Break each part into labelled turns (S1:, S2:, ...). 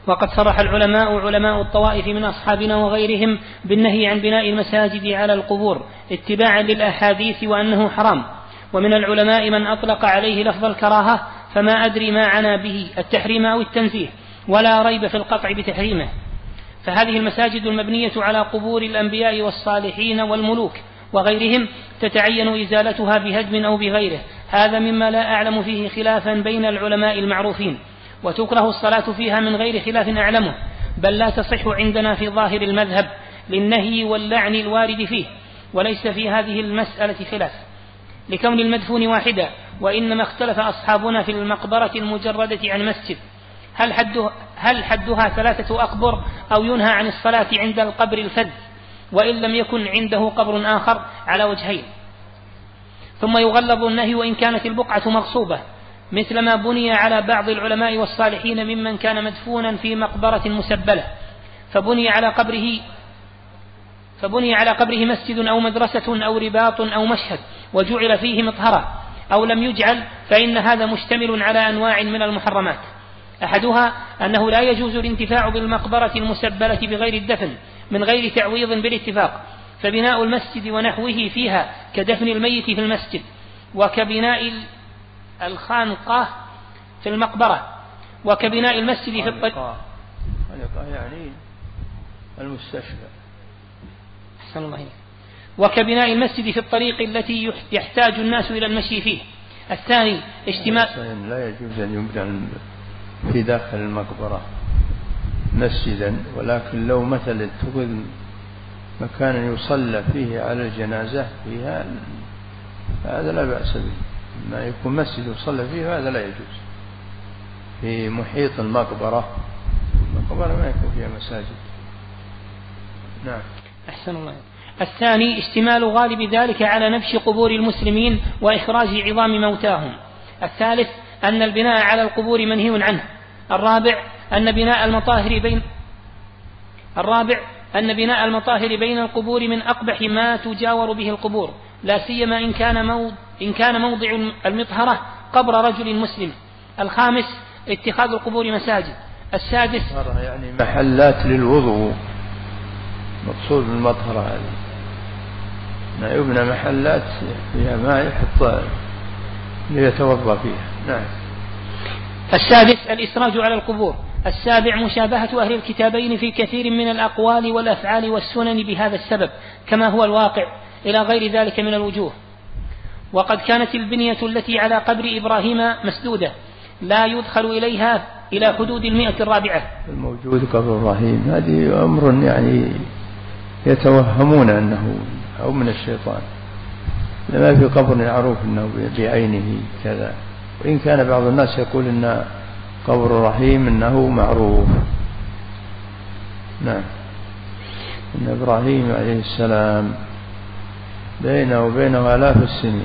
S1: وقد صرح علماء الطوائف من أصحابنا وغيرهم بالنهي عن بناء المساجد على القبور اتباعا للأحاديث وأنه حرام، ومن العلماء من أطلق عليه لفظ الكراهة، فما أدري ما عنا به التحريم أو التنزيه، ولا ريب في القطع بتحريمه. فهذه المساجد المبنية على قبور الأنبياء والصالحين والملوك وغيرهم تتعين إزالتها بهدم أو بغيره، هذا مما لا أعلم فيه خلافا بين العلماء المعروفين، وتكره الصلاة فيها من غير خلاف أعلمه، بل لا تصح عندنا في ظاهر المذهب للنهي واللعن الوارد فيه، وليس في هذه المسألة خلاف لكون المدفون واحدا، وإنما اختلف أصحابنا في المقبرة المجردة عن مسجد، هل حدها 3 أقبر أو ينهى عن الصلاة عند القبر الفذ وإن لم يكن عنده قبر آخر على وجهين. ثم يغلظ النهي وإن كانت البقعة مغصوبة، مثل ما بني على بعض العلماء والصالحين ممن كان مدفونا في مقبرة مسبلة، فبني على قبره مسجد أو مدرسة أو رباط أو مشهد وجعل فيه مطهرا، أو لم يجعل، فإن هذا مشتمل على أنواع من المحرمات. أحدها أنه لا يجوز الانتفاع بالمقبرة المسبلة بغير الدفن من غير تعويض بالاتفاق، فبناء المسجد ونحوه فيها كدفن الميت في المسجد، وكبناء الخانقة في المقبرة، وكبناء المسجد في الطريق
S2: يعني المستشفى،
S1: وكبناء المسجد في الطريق التي يحتاج الناس إلى المشي فيه. الثاني اشتمال،
S2: لا يجوز أن يبنى في داخل المقبرة مسجدا، ولكن لو مثلا اتخذ مكان يصلى فيه على الجنازة فيها هذا لا بأس به، ما يكون مسجد يصلى فيه هذا لا يجوز. في محيط المقبرة ما يكون فيها مساجد. نعم.
S1: أحسن الله. الثاني اشتمال غالب ذلك على نبش قبور المسلمين وإخراج عظام موتاهم. الثالث أن البناء على القبور منهي عنه. الرابع أن بناء المطاهر بين القبور من أقبح ما تجاور به القبور، لا سيما إن كان موضع المطهرة قبر رجل مسلم. الخامس اتخاذ القبور مساجد. السادس
S2: يعني محلات للوضوء، مقصود بالمطهرة هذه ما يبنى محلات فيها ماء يحط ليتوضأ فيها. نعم.
S1: السادس الإسراج على القبور. السابع مشابهة أهل الكتابين في كثير من الأقوال والأفعال والسنن بهذا السبب كما هو الواقع إلى غير ذلك من الوجوه. وقد كانت البنية التي على قبر إبراهيم مسدودة لا يدخل إليها إلى حدود 104.
S2: الموجود قبر إبراهيم هذه أمر يعني يتوهمون أنه أو من الشيطان، لما في قبر معروف أنه بعينه كذا، وإن كان بعض الناس يقول أن قبر الرحيم أنه معروف. نعم. أن إبراهيم عليه السلام بينه وبينه آلاف السنين.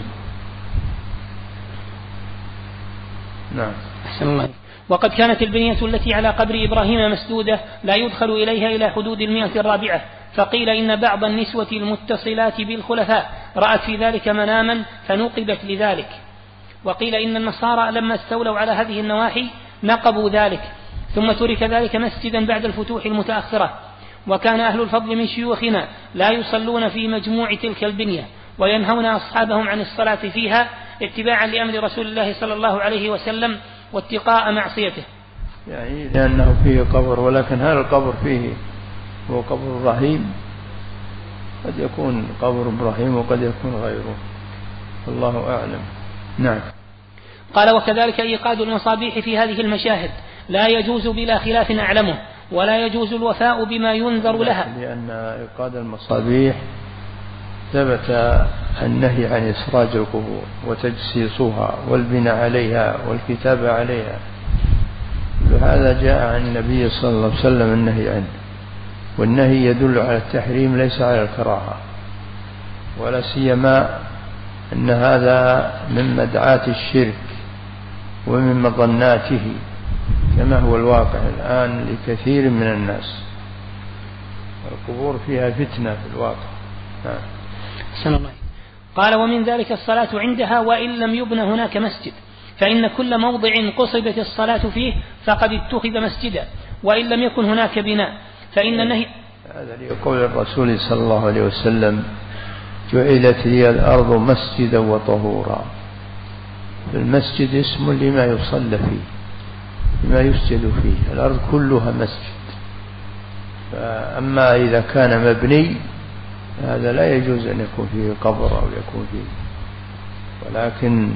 S2: نعم.
S1: أحسن الله. وقد كانت البنية التي على قبر إبراهيم مسدودة لا يدخل إليها إلى حدود 104. فقيل إن بعض النسوة المتصلات بالخلفاء رأت في ذلك مناما فنقبت لذلك. وقيل إن النصارى لما استولوا على هذه النواحي نقبوا ذلك، ثم ترك ذلك مسجدا بعد الفتوح المتأخرة. وكان أهل الفضل من شيوخنا لا يصلون في مجموع تلك البنية، وينهون أصحابهم عن الصلاة فيها اتباعا لأمر رسول الله صلى الله عليه وسلم واتقاء معصيته.
S2: يعني لأنه فيه قبر، ولكن هذا القبر فيه هو قبر إبراهيم، قد يكون قبر إبراهيم وقد يكون غيره، الله أعلم. نعم.
S1: قال وكذلك إيقاد المصابيح في هذه المشاهد لا يجوز بلا خلاف أعلمه، ولا يجوز الوفاء بما ينذر لها،
S2: لأن إيقاد المصابيح ثبت النهي عن إسراج القبور وتجسيسها والبناء عليها والكتابة عليها، وهذا جاء عن النبي صلى الله عليه وسلم النهي عنه، والنهي يدل على التحريم ليس على الكراهة، ولا سيما أن هذا من مدعاة الشرك ومن مظناته كما هو الواقع الآن لكثير من الناس، القبور فيها فتنة في الواقع.
S1: قال ومن ذلك الصلاة عندها وإن لم يبن هناك مسجد، فإن كل موضع قصدت الصلاة فيه فقد اتخذ مسجدا، وإن لم يكن هناك بناء، فإن النهي
S2: هذا لقول الرسول صلى الله عليه وسلم: جعلت لي الأرض مسجدا وطهورا. المسجد اسم لما يصلى فيه، لما يسجد فيه، الأرض كلها مسجد. أما إذا كان مبني هذا لا يجوز أن يكون فيه قبر أو يكون فيه، ولكن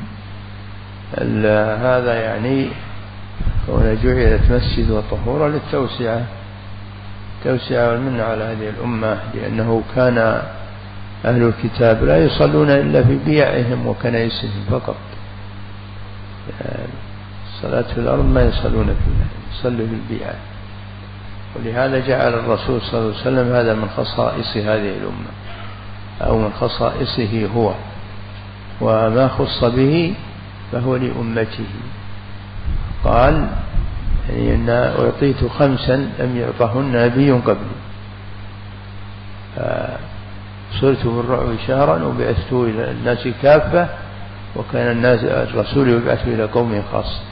S2: هذا يعني كون جعلت مسجد وطهورا للتوسعة، التوسعة والمنة على هذه الأمة، لأنه كان أهل الكتاب لا يصلون إلا في بيعهم وكنائسهم فقط، الصلاة في الأرض ما يصلون فيها، يصلوا في البيعة. ولهذا جعل الرسول صلى الله عليه وسلم هذا من خصائص هذه الأمة أو من خصائصه هو، وما خص به فهو لأمته. قال يعني إن أعطيت 5 لم يعطهن نبي قبلي، صرت بالرعب شهرا وبعثت إلى الناس كافة، وكان الرسول يبعث إلى قوم خاص.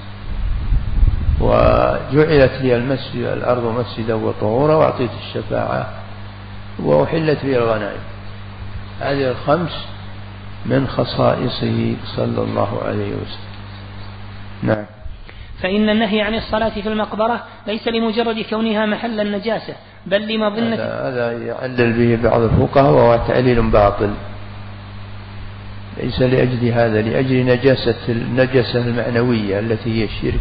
S2: وجعلت لي المسجد الأرض مسجدا وطهورا، وأعطيت الشفاعة، وأحلت لي الغنائم. هذه 5 من خصائصه صلى الله عليه وسلم. نعم.
S1: فإن النهي عن الصلاة في المقبرة ليس لمجرد كونها محل النجاسة، بل لمظنة
S2: هذا يعلل به بعض الفقهاء وهو تعليل باطل، ليس لأجل هذا، لأجل النجاسة المعنوية التي هي الشرك،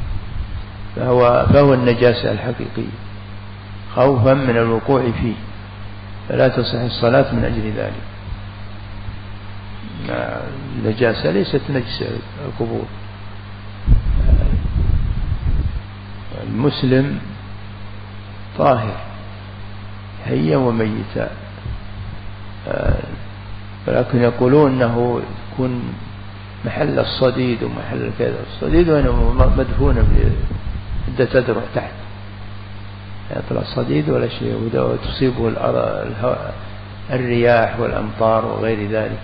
S2: فهو النجاسة الحقيقية، خوفا من الوقوع فيه، فلا تصح الصلاة من أجل ذلك. النجاسة ليست نجس القبور. المسلم طاهر حيا وميتا، ولكن يقولون أنه يكون محل الصديد ومحل كذا. الصديد وأنه مدفون عدة تدرع تحت، يطلع الصديد ولا شيء، وتصيبه الرياح والأمطار وغير ذلك.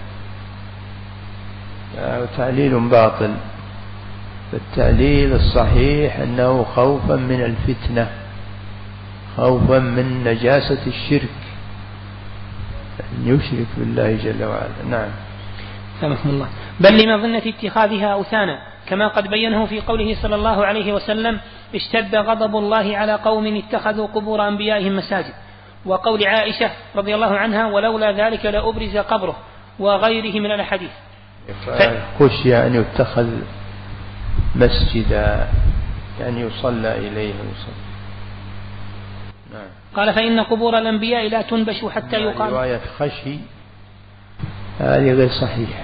S2: تعليل باطل. فالتعليل الصحيح أنه خوفا من الفتنة، خوفا من نجاسة الشرك، أن يشرك بالله جل وعلا. نعم.
S1: سامحكم الله. بل لمظنة اتخاذها أوثانا، كما قد بينه في قوله صلى الله عليه وسلم: اشتد غضب الله على قوم اتخذوا قبور أنبيائهم مساجد، وقول عائشة رضي الله عنها: ولولا ذلك لأبرز قبره، وغيره من الأحاديث.
S2: خشي أن يتخذ مسجدا، يعني يصلى إليه ويصلى. نعم.
S1: قال: فإن قبور الأنبياء لا تنبش حتى يقال.
S2: رواية خشي هذه غير صحيحة،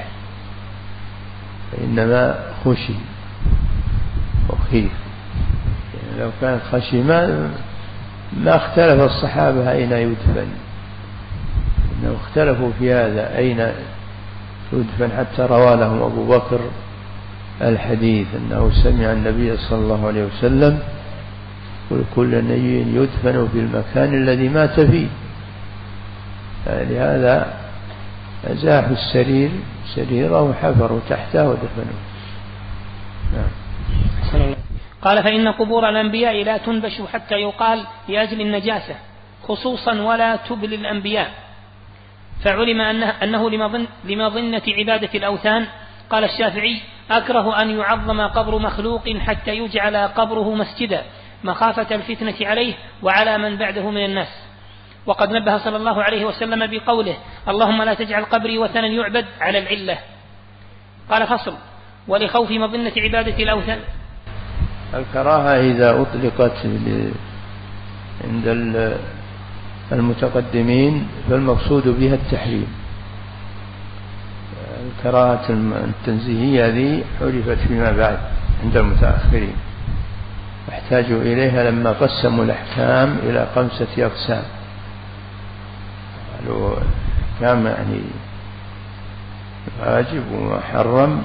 S2: إنما خشي وخيف. يعني لو كان خشي ما اختلف الصحابة أين يدفن، إنه اختلفوا في هذا أين يدفن، حتى روى لهم أبو بكر الحديث أنه سمع النبي صلى الله عليه وسلم يقول: كل نبي يدفن في المكان الذي مات فيه. لهذا أزاحوا السرير سريره وحفروا تحته ودفنوه. نعم.
S1: قال: فإن قبور الأنبياء لا تنبش حتى يقال لأجل النجاسة خصوصا، ولا تبل الأنبياء، فعلم أنه لمظنة عبادة الأوثان. قال الشافعي: أكره أن يعظم قبر مخلوق حتى يجعل قبره مسجدا، مخافة الفتنة عليه وعلى من بعده من الناس. وقد نبه صلى الله عليه وسلم بقوله: اللهم لا تجعل قبري وثنا يعبد، على العلة. قال: فصل: ولخوف مظنة عبادة الأوثان.
S2: الكراهة إذا أطلقت عند المتقدمين فالمقصود بها التحريم. الكراهة التنزيهية هذه عرفت فيما بعد عند المتأخرين، واحتاجوا إليها لما قسموا الأحكام إلى 5 أقسام. قالوا أحكام يعني واجب ومحرم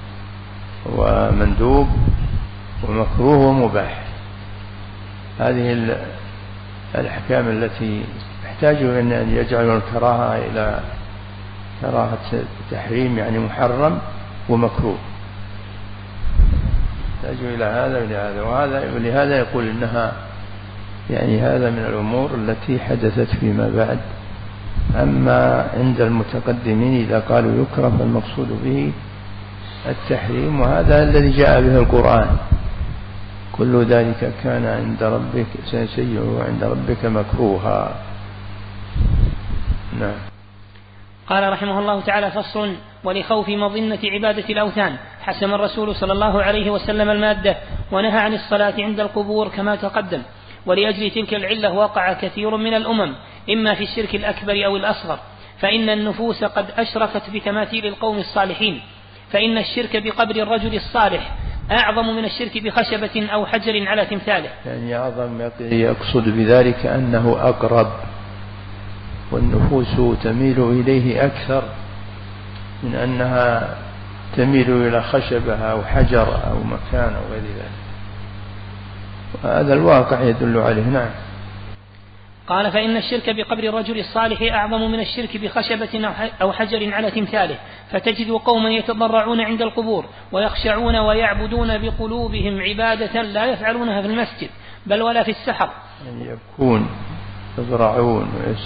S2: ومندوب ومكروه ومباح. هذه الأحكام التي احتاجوا أن يجعلوا الكراهة إلى كراهة تحريم، يعني محرم ومكروه، يحتاج إلى هذا وإلى هذا، ولهذا يقول إنها يعني هذا من الأمور التي حدثت فيما بعد. أما عند المتقدمين إذا قالوا يكره فالمقصود به التحريم، وهذا الذي جاء به القرآن: كل ذلك كان عند ربك سيئه عند ربك مكروها. نعم.
S1: قال رحمه الله تعالى: فصل: ولخوف مظنة عبادة الأوثان حسم الرسول صلى الله عليه وسلم المادة ونهى عن الصلاة عند القبور كما تقدم. ولأجل تلك العلة وقع كثير من الأمم إما في الشرك الأكبر أو الأصغر، فإن النفوس قد أشرفت بتماثيل القوم الصالحين، فإن الشرك بقبر الرجل الصالح أعظم من الشرك بخشبة أو حجر على تمثاله.
S2: يعني أعظم، يقصد بذلك أنه أقرب، والنفوس تميل إليه أكثر من أنها تميل إلى خشبة أو حجر أو مكان أو غير ذلك، وهذا الواقع يدل عليه. نعم.
S1: قال: فإن الشرك بقبر الرجل الصالح أعظم من الشرك بخشبة أو حجر على تمثاله، فتجد قوما يتضرعون عند القبور ويخشعون ويعبدون بقلوبهم عبادة لا يفعلونها في المسجد بل ولا في السحر،
S2: يعني يبكون يضرعون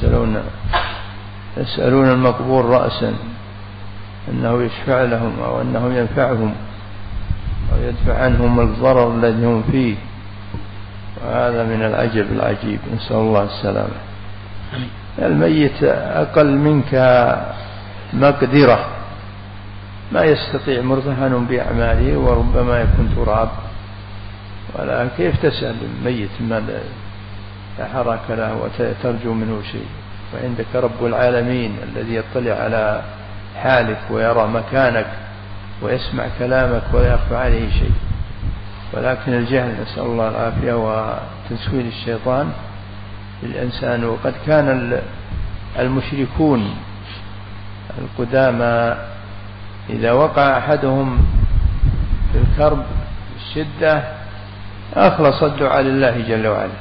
S2: ويسألون المقبور رأسا أنه يشفع لهم أو أنه ينفعهم أو يدفع عنهم الضرر الذي هم فيه، وهذا من العجب العجيب، نسأل الله السلامة. الميت أقل منك مقدرة، ما يستطيع، مرتهن بأعماله وربما يكون تراب، ولا كيف تسأل الميت ما لا حرك له وترجو منه شيء، وعندك رب العالمين الذي يطلع على حالك ويرى مكانك ويسمع كلامك ولا يخفى عليه شيء. ولكن الجهل، نسأل الله العافية، وتسويل الشيطان للإنسان. وقد كان المشركون القدامى إذا وقع أحدهم في الكرب الشدة أخلص الدعاء لله جل وعلا،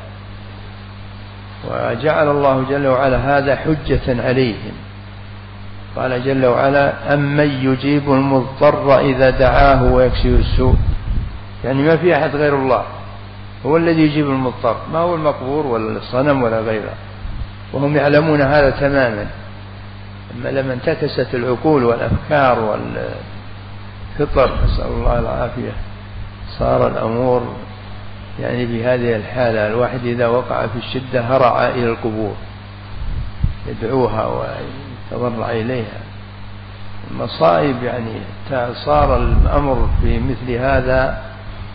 S2: وجعل الله جل وعلا هذا حجة عليهم. قال جل وعلا: أمن يجيب المضطر إذا دعاه ويكشف السوء، يعني ما في أحد غير الله هو الذي يجيب المضطر، ما هو المقبور ولا الصنم ولا غيره، وهم يعلمون هذا تماما. أما لما انتكست العقول والأفكار والفطر، نسأل الله العافية، صار الأمور يعني بهذه الحالة. الواحد إذا وقع في الشدة هرع إلى القبور يدعوها ويتضرع إليها. المصائب يعني صار الأمر في مثل هذا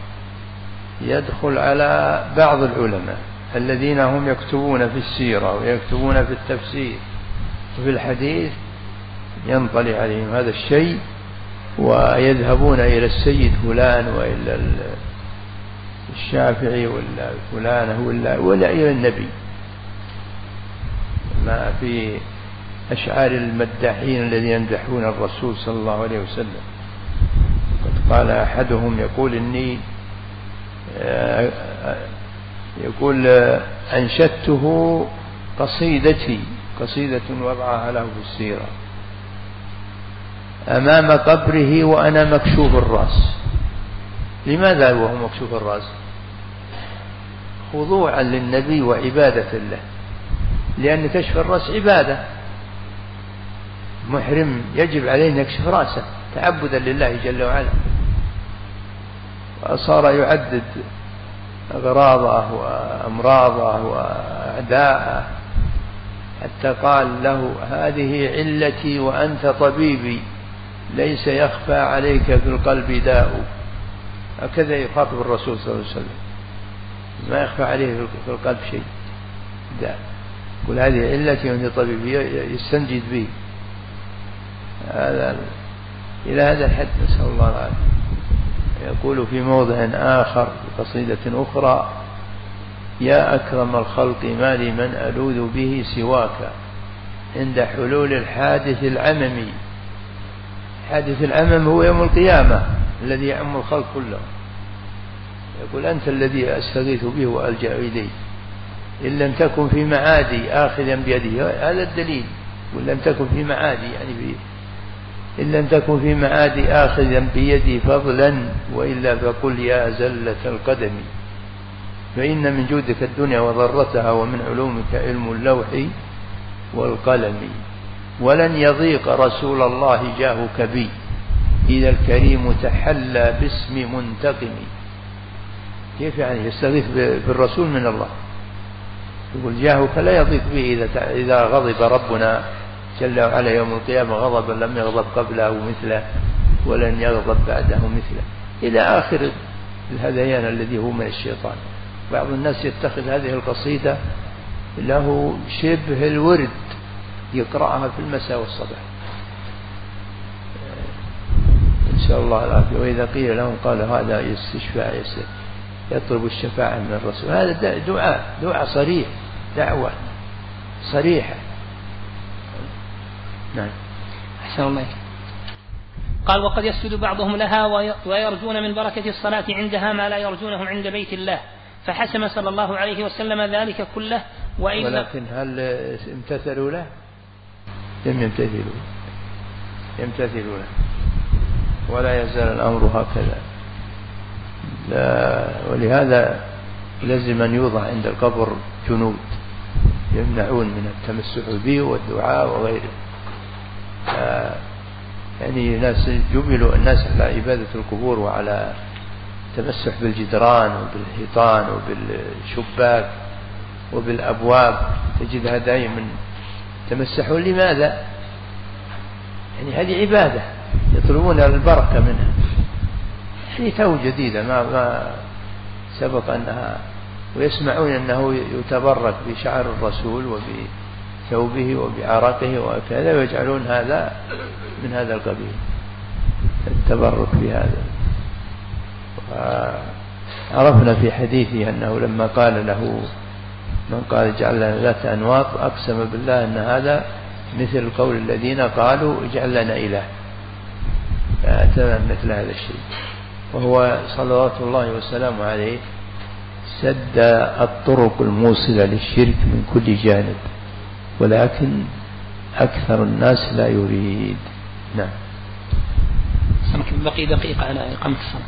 S2: يدخل على بعض العلماء الذين هم يكتبون في السيرة ويكتبون في التفسير وفي الحديث، ينطلي عليهم هذا الشيء ويذهبون إلى السيد فلان وإلى الشافعي ولا فلان ولا إلى النبي، ما في أشعار المداحين الذين يمدحون الرسول صلى الله عليه وسلم. قد قال أحدهم يقول أنشدته قصيدة وضعها له في السيرة أمام قبره وأنا مكشوف الرأس. لماذا وهو مكشوف الرأس؟ خضوعا للنبي وعبادة له، لأن كشف الرأس عبادة. محرم يجب عليه أن يكشف رأسه تعبدا لله جل وعلا، وصار يعدد أغراضه وأمراضه وأعداءه، حتى قال له: هذه علتي وأنت طبيبي، ليس يخفى عليك في القلب داء. هكذا يخاطب الرسول صلى الله عليه وسلم، ما يخفى عليه في القلب شيء داء. يقول: هذه علتي وأنت طبيبي، يستنجد به. هذا إلى هذا الحد، نسأل الله العافية. يقول في موضع آخر في قصيدة أخرى: يا أكرم الخلق ما لي من ألوذ به سواك عند حلول الحادث العممي. حادث العمم هو يوم القيامة الذي يعم الخلق كله. يقول: أنت الذي أستغيث به وألجأ إليه، إن لم تكن في معادي آخذا بيده. هذا الدليل، وإن لم تكن في معادي يعني إن لم تكن في معادي آخذا بيدي فضلا، وإلا فقل يا زلة القدم. فإن من جودك الدنيا وضرتها ومن علومك علم اللوح والقلم ولن يضيق رسول الله جاهك بي إذا الكريم تحلى باسم منتقم. كيف يعني يستغيث بالرسول من الله؟ يقول جاهك لا يضيق به إذا غضب ربنا جل وعلا يوم القيامة غضبا لم يغضب قبله مثله ولن يغضب بعده مثله إلى آخر الهذيان الذي هو من الشيطان. بعض الناس يتخذ هذه القصيدة له شبه الورد يقرأها في المساء والصباح، نسأل الله العافية. وإذا قيل لهم قال هذا استشفاء يطلب الشفاعة من الرسول، هذا دعاء صريح، دعوة صريحة. نعم.
S1: أحسن الله. قال وقد يسجد بعضهم لها ويرجون من بركة الصلاة عندها ما لا يرجونه عند بيت الله، فحسم صلى الله عليه وسلم ذلك كله.
S2: ولكن هل امتثلوا له؟ لم يمتثلوا له، ولا يزال الأمر هكذا. ولهذا لازم أن يوضع عند القبر جنود يمنعون من التمسح به والدعاء وغيره. يعني ناس جبلوا الناس على عبادة القبور وعلى التمسح بالجدران وبالحيطان وبالشباك وبالأبواب، تجدها دائما تمسحون. لماذا؟ يعني هذه عبادة يطلبون البركة منها، يعني تو جديدة ما سبق أنها، ويسمعون أنه يتبرك بشعر الرسول وبثوبه وبعرقه وكذا، ويجعلون هذا من هذا القبيل التبرك بهذا. عرفنا في حديثه أنه لما قال له من قال اجعل لنا ذات أنواط أقسم بالله أن هذا مثل قول الذين قالوا اجعل لنا إله، تمام مثل هذا الشيء. وهو صلوات الله وسلامه عليه سد الطرق الموصلة للشرك من كل جانب، ولكن أكثر الناس لا يريد. نعم.
S1: بقي دقيقة على إقامة الصلاة.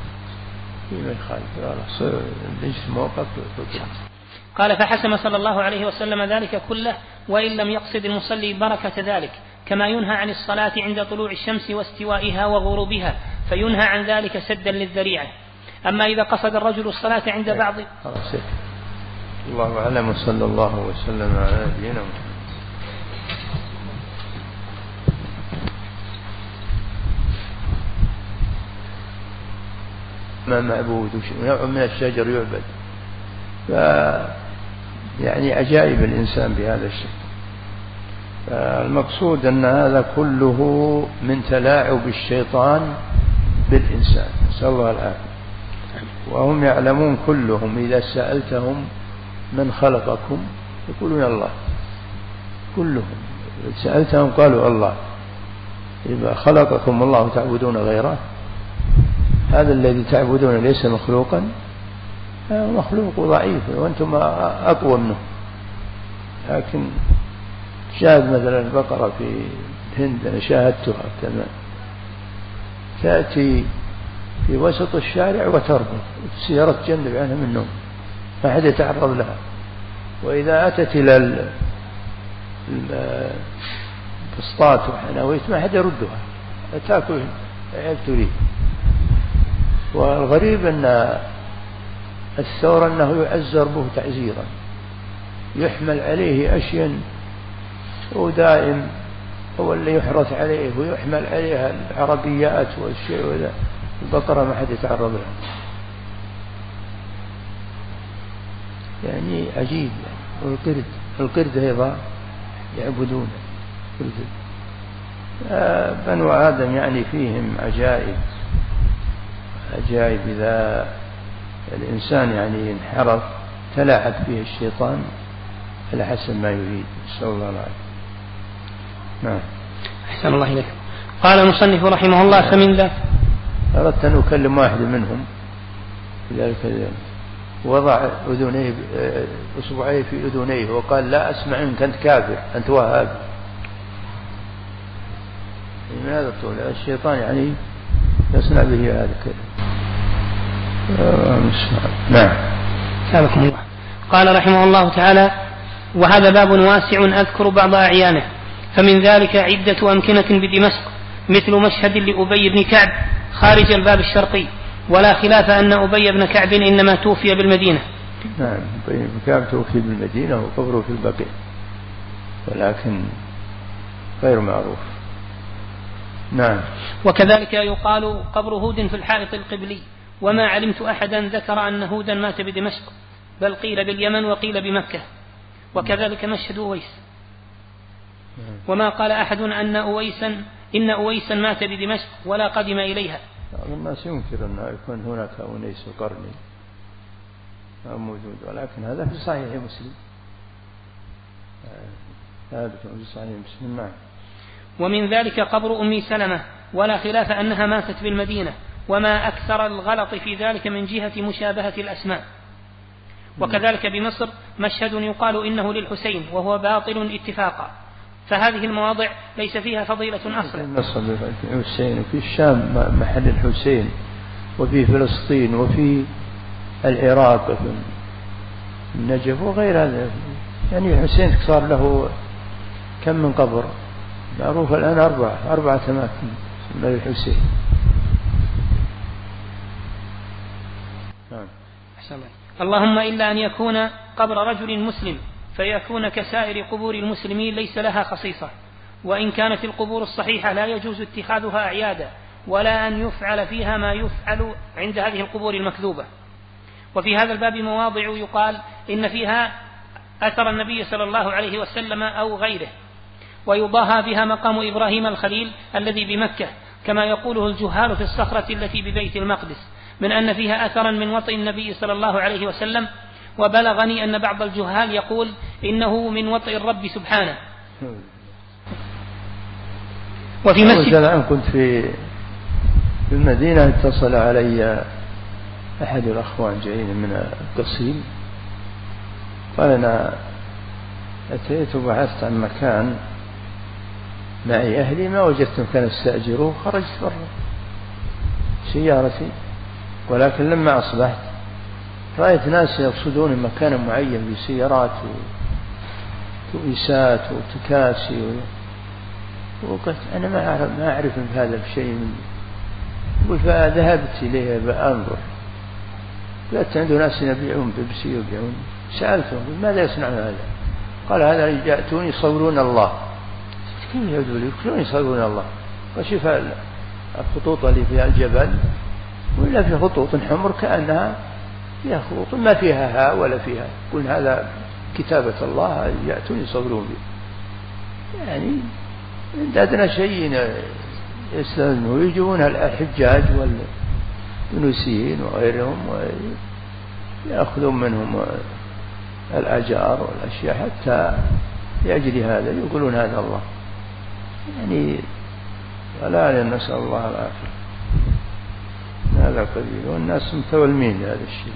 S1: قال فحسم صلى الله عليه وسلم ذلك كله، وإن لم يقصد المصلي بركة ذلك، كما ينهى عن الصلاة عند طلوع الشمس واستوائها وغروبها، فينهى عن ذلك سدا للذريعة. أما إذا قصد الرجل الصلاة عند بعض.
S2: الله أعلم، وصلى الله وسلم على نبينا محمد. ما معبود نوع من الشجر يعبد، يعني عجائب الإنسان بهذا الشيء. المقصود أن هذا كله من تلاعب الشيطان بالإنسان، نسأل الله العافية. وهم يعلمون كلهم إذا سألتهم من خلقكم يقولون الله، كلهم سألتهم قالوا الله. إذا خلقكم الله تعبدون غيره، هذا الذي تعبدون ليس مخلوقا، مخلوق ضعيف وأنتم أقوى منه. لكن شاهد مثلا البقرة في الهند، أنا شاهدتها تمام، تأتي في وسط الشارع وتربط، السيارة تجنب عنها من النوم، ما حد يتعرض لها. وإذا أتت إلى الفسطاط وحناويت ما حد يردها، تأكل عيب تريد. والغريب أن الثور أنه يعزر به تعزيرا، يحمل عليه أشياء، ودائم هو اللي يحرث عليه ويحمل عليها العربيات والشيء وذا. البقرة ما حد يتعرض لها، يعني عجيب. والقرد أيضا يعبدون القرد. بنو آدم يعني فيهم عجائب. إذا الإنسان يعني انحرف تلاعب فيه الشيطان على حسب ما يريد، نسأل الله العافية. نعم.
S1: أحسن الله إليك. قال المصنف رحمه الله فمن ذا
S2: أردت أن أكلم واحد منهم لذلك وضع أذنيه أصبعيه في أذنيه وقال لا أسمع إنك أنت كافر أنت وهابي. من هذا الطول الشيطان يعني يصنع به هذا كذا. نعم.
S1: سابقكم الله. قال رحمه الله تعالى: وهذا باب واسع أذكر بعض أعيانه، فمن ذلك عدة أمكنة بدمشق مثل مشهد لأبي بن كعب خارج الباب الشرقي، ولا خلاف أن أبي بن كعب إنما توفي بالمدينة.
S2: نعم، أبي بن كعب توفي بالمدينة وقبره في البقيع، ولكن غير معروف. نعم.
S1: وكذلك يقال قبر هود في الحائط القبلي، وما علمت أحدا ذكر أن هودا مات بدمشق، بل قيل باليمن وقيل بمكة. وكذلك مشهد أويس، وما قال أحد إن أويسا مات بدمشق ولا قدم إليها.
S2: بعض الناس ينكر أن يكون هناك أنيس قرني موجود، ولكن هذا في صحيح مسلم، ثابت في صحيح مسلم. نعم.
S1: ومن ذلك قبر أم سلمة، ولا خلاف أنها ماتت بالمدينة، وما أكثر الغلط في ذلك من جهة مشابهة الأسماء. وكذلك بمصر مشهد يقال إنه للحسين وهو باطل اتفاقا، فهذه المواضع ليس فيها فضيلة أصلا.
S2: مصر الحسين، وفي الشام محل الحسين، وفي فلسطين، وفي العراق في النجف وغير هذا. يعني الحسين صار له كم من قبر معروف الآن، 4 أماكن للحسين.
S1: اللهم إلا أن يكون قبر رجل مسلم فيكون كسائر قبور المسلمين ليس لها خصيصة، وإن كانت القبور الصحيحة لا يجوز اتخاذها أعيادا، ولا أن يفعل فيها ما يفعل عند هذه القبور المكذوبة. وفي هذا الباب مواضع يقال إن فيها أثر النبي صلى الله عليه وسلم أو غيره، ويضاهى بها مقام إبراهيم الخليل الذي بمكة، كما يقوله الجهال في الصخرة التي ببيت المقدس، من أن فيها أثرا من وطئ النبي صلى الله عليه وسلم. وبلغني أن بعض الجهال يقول إنه من وطئ الرب سبحانه. وفي مسجد
S2: الآن كنت في المدينة، اتصل علي أحد الأخوان جايين من القصيم، قال: أنا أتيت وبحثت عن مكان معي أهلي، ما وجدت مكان استأجره، خرجت برا سيارتي، ولكن لما أصبحت رأيت ناس يقصدون مكانا معين بسيارات وتؤسات وتكاسي، وقلت أنا ما أعرف من هذا الشيء، فذهبت إليه بأنظر، لقيت عنده ناس يبيعون بيبسي ويبيعون. سألتهم: ماذا يصنعون هذا؟ قال: هذا يأتون يصورون الله. كيف يأتون يصورون الله؟ وشوف الخطوط اللي فيها الجبل، ولا في خطوط حمر كأنها فيها خطوط ما فيها هاء ولا فيها، يقول هذا كتابة الله، يأتون يصورون به. يعني عندنا شيء يستخدمون، ويجون الحجاج واليونسيين وغيرهم ويأخذون منهم الأجار والأشياء حتى لأجل هذا يقولون هذا الله. يعني ولا نسأل الله العافية. هذا قليل، والناس متولمين لهذا الشيء.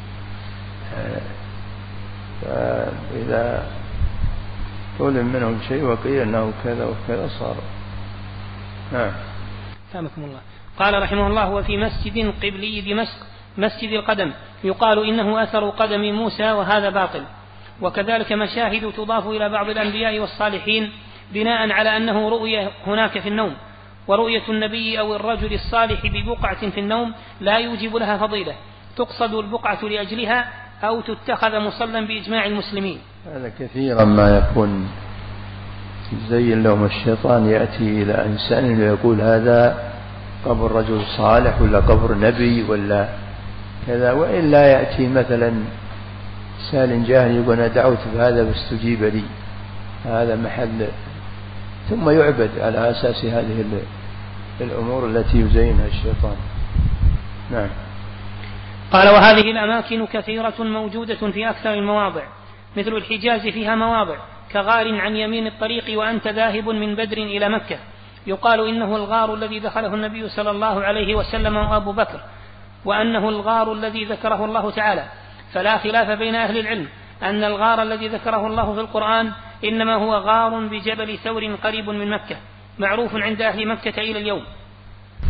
S2: فإذا طلب منهم شيء وقيل أنه كذا وكذا صار. نعم.
S1: سامكم الله. قال رحمه الله: وفي مسجد قبلي دمشق مسجد القدم يقال إنه أثر قدم موسى، وهذا باطل. وكذلك مشاهد تضاف إلى بعض الأنبياء والصالحين بناء على أنه رؤية هناك في النوم، ورؤية النبي أو الرجل الصالح ببقعة في النوم لا يوجب لها فضيلة، تقصد البقعة لأجلها أو تتخذ مصلى بإجماع المسلمين.
S2: هذا كثيرا ما يكون زين لهم الشيطان، يأتي إلى إنسان ويقول هذا قبر رجل صالح ولا قبر نبي ولا كذا، وإلا يأتي مثلا سال جاهل يقول أنا دعوت بهذا فاستجيب لي، هذا محل، ثم يعبد على أساس هذه الأمور التي يزينها الشيطان. نعم.
S1: قال: وهذه الأماكن كثيرة موجودة في أكثر المواضع، مثل الحجاز فيها مواضع كغار عن يمين الطريق وأنت ذاهب من بدر إلى مكة، يقال إنه الغار الذي دخله النبي صلى الله عليه وسلم وأبو بكر، وأنه الغار الذي ذكره الله تعالى، فلا خلاف بين أهل العلم أن الغار الذي ذكره الله في القرآن إنما هو غار بجبل ثور قريب من مكة، معروف عند أهل مكة إلى اليوم.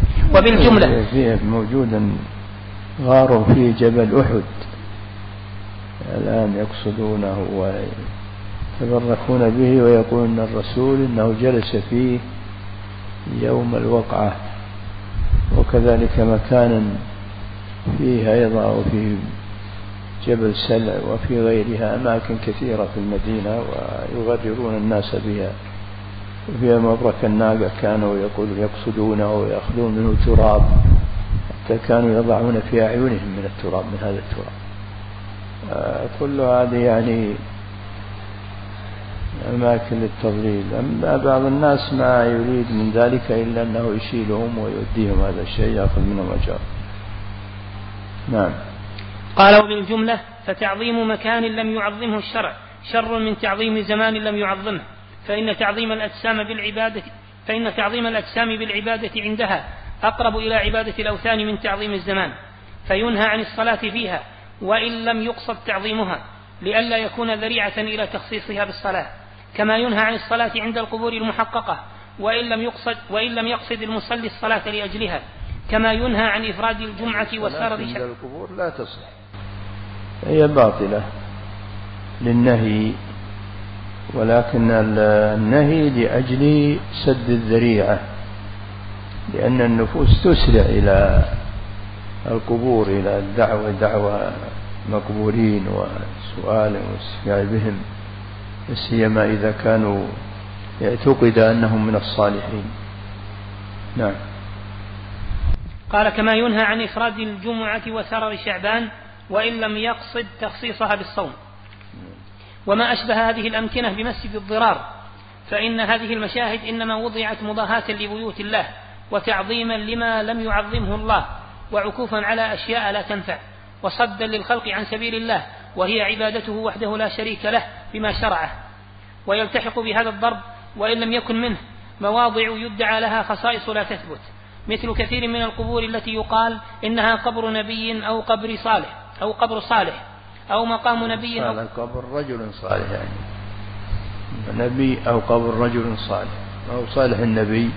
S1: وبالجملة
S2: فيه موجودا غار في جبل أحد، الآن يقصدونه ويتبركون به ويقولون الرسول إنه جلس فيه يوم الوقعة، وكذلك مكانا فيه أيضا وفي جبل سلع وفي غيرها أماكن كثيرة في المدينة ويغررون الناس بها. وفيها مبرك الناقة كانوا يقصدونه ويأخذون منه تراب، حتى كانوا يضعون في أعينهم من التراب، من هذا التراب. كل هذه يعني أماكن للتضليل. أما بعض الناس ما يريد من ذلك إلا أنه يشيلهم ويؤديهم هذا الشيء، يأخذ منهم أجر. نعم.
S1: قال وبالجملة فتعظيم مكان لم يعظمه الشرع شر من تعظيم زمان لم يعظمه، فإن تعظيم الأجسام بالعبادة عندها أقرب إلى عبادة الأوثان من تعظيم الزمان، فينهى عن الصلاة فيها وإن لم يقصد تعظيمها لئلا يكون ذريعة إلى تخصيصها بالصلاة، كما ينهى عن الصلاة عند القبور المحققة وإن لم يقصد المصلي الصلاة لأجلها، كما ينهى عن إفراد الجمعة وسرد
S2: عند القبور لا تصح، هي باطلة للنهي، ولكن النهي لأجل سد الذريعة، لأن النفوس تسرع إلى القبور، إلى دعوة مقبورين وسؤال واستشفاع بهم، سيما إذا كانوا يعتقد أنهم من الصالحين. نعم.
S1: قال كما ينهى عن إفراد الجمعة وسرر شعبان وإن لم يقصد تخصيصها بالصوم. وما أشبه هذه الأمكنة بمسجد الضرار، فإن هذه المشاهد إنما وضعت مضاهاة لبيوت الله وتعظيما لما لم يعظمه الله، وعكوفا على أشياء لا تنفع، وصدا للخلق عن سبيل الله، وهي عبادته وحده لا شريك له بما شرعه. ويلتحق بهذا الضرب وإن لم يكن منه مواضع يدعى لها خصائص لا تثبت، مثل كثير من القبور التي يقال إنها قبر نبي أو قبر صالح أو مقام نبي أو
S2: قبر رجل صالح، يعني نبي أو قبر رجل صالح أو صالح النبي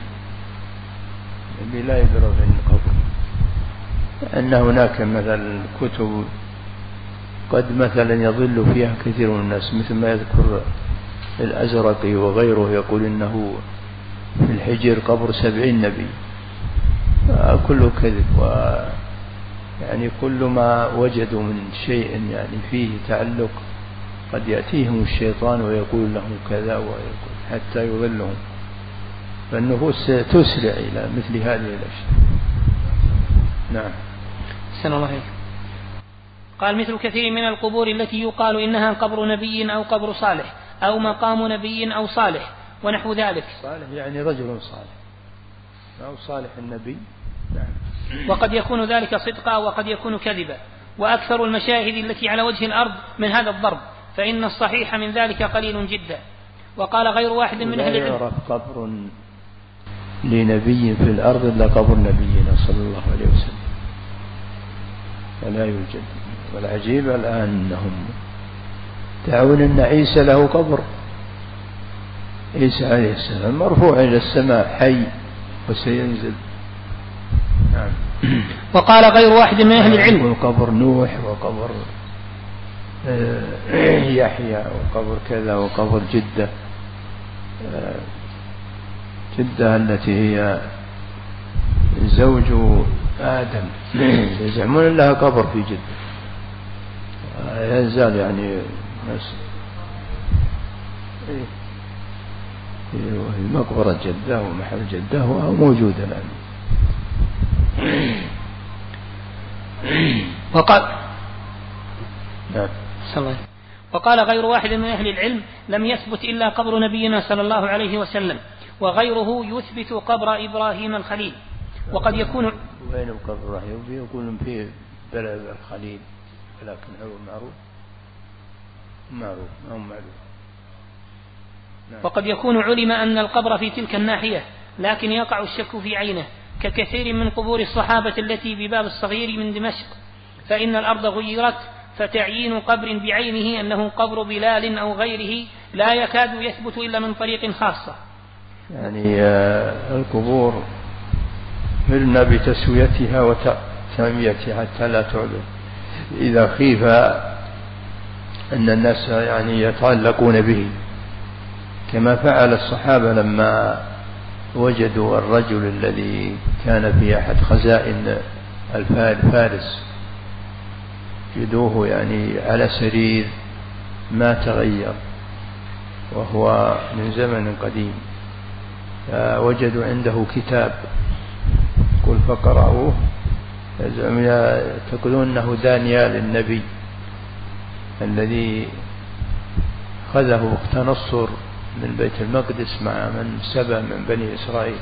S2: لا يدرى في القبر، أن هناك مثلا كتب قد مثلا يضل فيها كثير من الناس، مثل ما يذكر الأزرقي وغيره يقول إنه في الحجر قبر 70 نبي، كله كذب، يعني كل ما وجدوا من شيء يعني فيه تعلق قد يأتيهم الشيطان ويقول لهم كذا ويقول حتى يضلهم، فالنفوس تسرع إلى مثل هذه الأشياء. نعم.
S1: سنة الله عليك. قال مثل كثير من القبور التي يقال إنها قبر نبي أو قبر صالح أو مقام نبي أو صالح ونحو ذلك.
S2: صالح يعني رجل صالح أو صالح النبي. نعم.
S1: وقد يكون ذلك صدقا وقد يكون كذبا، وأكثر المشاهد التي على وجه الأرض من هذا الضرب، فإن الصحيح من ذلك قليل جدا. وقال غير واحد من أهل العلم:
S2: لا يعرف قبر لنبي في الأرض إلا قبر نبينا صلى الله عليه وسلم، ولا يوجد. والعجيب الآن أنهم دعون أن عيسى له قبر، عيسى عليه السلام مرفوع إلى السماء حي وسينزل. نعم.
S1: وقال غير واحد من أهل العلم:
S2: وقبر نوح وقبر يحيى وقبر كذا وقبر جدة التي هي زوج آدم يزعمون لها قبر في جدة، يزال يعني مقبرة جدة ومحل جدة موجودة الآن.
S1: وقال غير واحد من أهل العلم: لم يثبت إلا قبر نبينا صلى الله عليه وسلم، وغيره يثبت قبر إبراهيم الخليل. وقد يكون
S2: وين قبر إبراهيم؟ يقولون فيه بلد الخليل، لكن هو معروف.
S1: وقد يكون علم أن القبر في تلك الناحية، لكن يقع الشك في عينه، ككثير من قبور الصحابة التي بباب الصغير من دمشق، فإن الأرض غيرت، فتعيين قبر بعينه أنه قبر بلال أو غيره لا يكاد يثبت إلا من طريق خاصة.
S2: يعني القبور ملنا بتسويتها وتعميتها حتى لا تعذر، إذا خيف أن الناس يعني يتعلقون به، كما فعل الصحابة لما وجدوا الرجل الذي كان في أحد خزائن فارس، جدوه يعني على سرير ما تغير وهو من زمن قديم، فوجدوا عنده كتاب قل فقرأوه، تقولون أنه دانيال النبي الذي خذه أخت نصر من بيت المقدس مع من سبى من بني إسرائيل.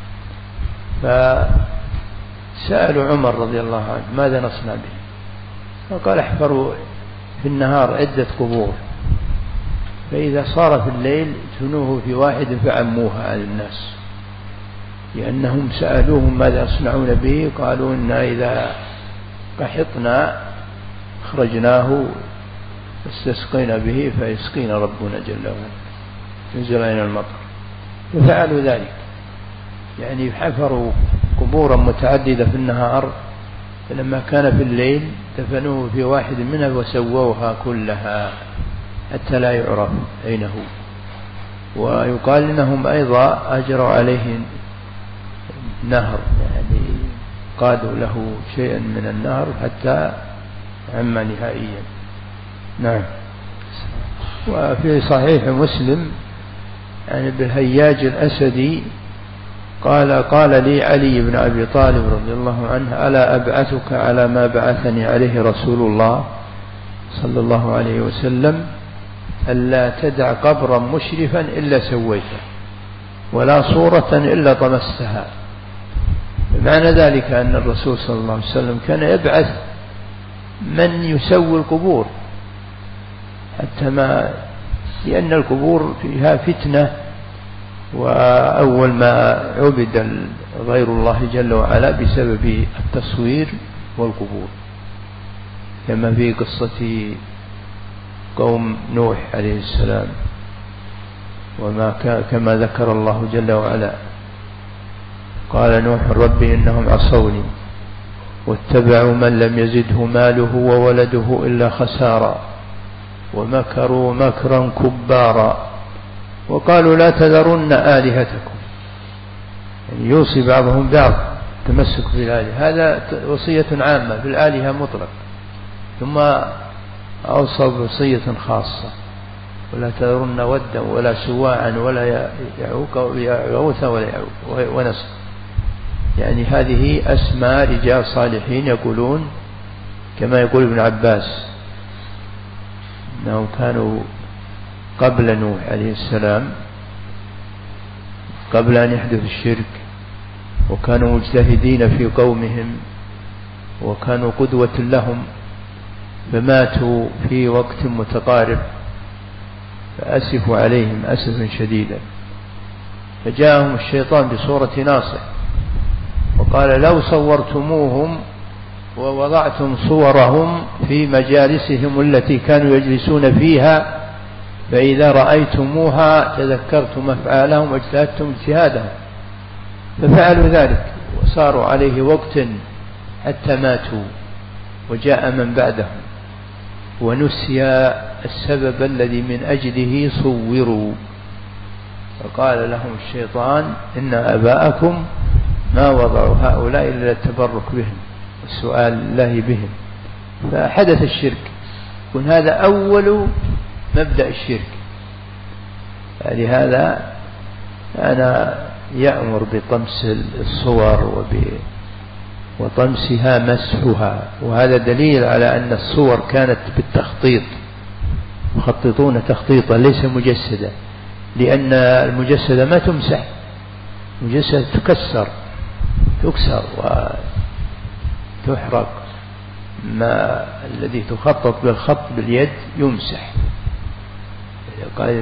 S2: فسألوا عمر رضي الله عنه ماذا نصنع به؟ فقال احفروا في النهار عدة قبور، فإذا صار في الليل تنوه في واحد فعموها على الناس، لأنهم سألوهم ماذا يصنعون به؟ قالوا إن إذا قحطنا خرجناه استسقينا به فيسقينا ربنا جل وعلا، ينزل علينا المطر. ففعلوا ذلك، يعني حفروا قبورا متعددة في النهار، فلما كان في الليل دفنوه في واحد منها وسووها كلها حتى لا يعرف أين هو. ويقال إنهم أيضا أجروا عليه نهر، يعني قادوا له شيئا من النهر حتى عم نهائيا. نعم. وفي صحيح مسلم يعني بالهياج الأسدي قال لي علي بن أبي طالب رضي الله عنه ألا أبعثك على ما بعثني عليه رسول الله صلى الله عليه وسلم ألا تدع قبرا مشرفا إلا سويته ولا صورة إلا طمستها. معنى ذلك أن الرسول صلى الله عليه وسلم كان يبعث من يسوي القبور، حتى ما لأن القبور فيها فتنة، وأول ما عبد غير الله جل وعلا بسبب التصوير والقبور، كما في قصة قوم نوح عليه السلام، كما ذكر الله جل وعلا قال نوح رب إنهم عصوني واتبعوا من لم يزده ماله وولده إلا خسارا ومكروا مكرا كبارا وقالوا لا تذرن آلهتكم، يعني يوصي بعضهم بعض تمسك بالآلهة، هذا وصية عامة في الآلهة مطلق، ثم أوصى بوصية خاصة ولا تذرن ودا ولا سواعا ولا يعوث ولا ونسر، يعني هذه أسماء رجال صالحين يقولون كما يقول ابن عباس أنهم كانوا قبل نوح عليه السلام قبل أن يحدث الشرك، وكانوا مجتهدين في قومهم وكانوا قدوة لهم، فماتوا في وقت متقارب فأسفوا عليهم أسفا شديدا، فجاءهم الشيطان بصورة ناصح وقال لو صورتموهم ووضعتم صورهم في مجالسهم التي كانوا يجلسون فيها فإذا رأيتموها تذكرتم أفعالهم واجتهدتم اجتهادهم، ففعلوا ذلك وصاروا عليه وقت حتى ماتوا، وجاء من بعدهم ونسي السبب الذي من أجله صوروا، فقال لهم الشيطان إن أباءكم ما وضعوا هؤلاء إلا التبرك بهم والسؤال الله بهم، فحدث الشرك، يكون هذا أول مبدأ الشرك. لهذا أنا يأمر بطمس الصور وطمسها مسحها، وهذا دليل على أن الصور كانت بالتخطيط، يخططون تخطيطا ليس مجسدا، لأن المجسدة ما تمسح، المجسدة تكسر وتحرق، ما الذي تخطط بالخط باليد يمسح، قال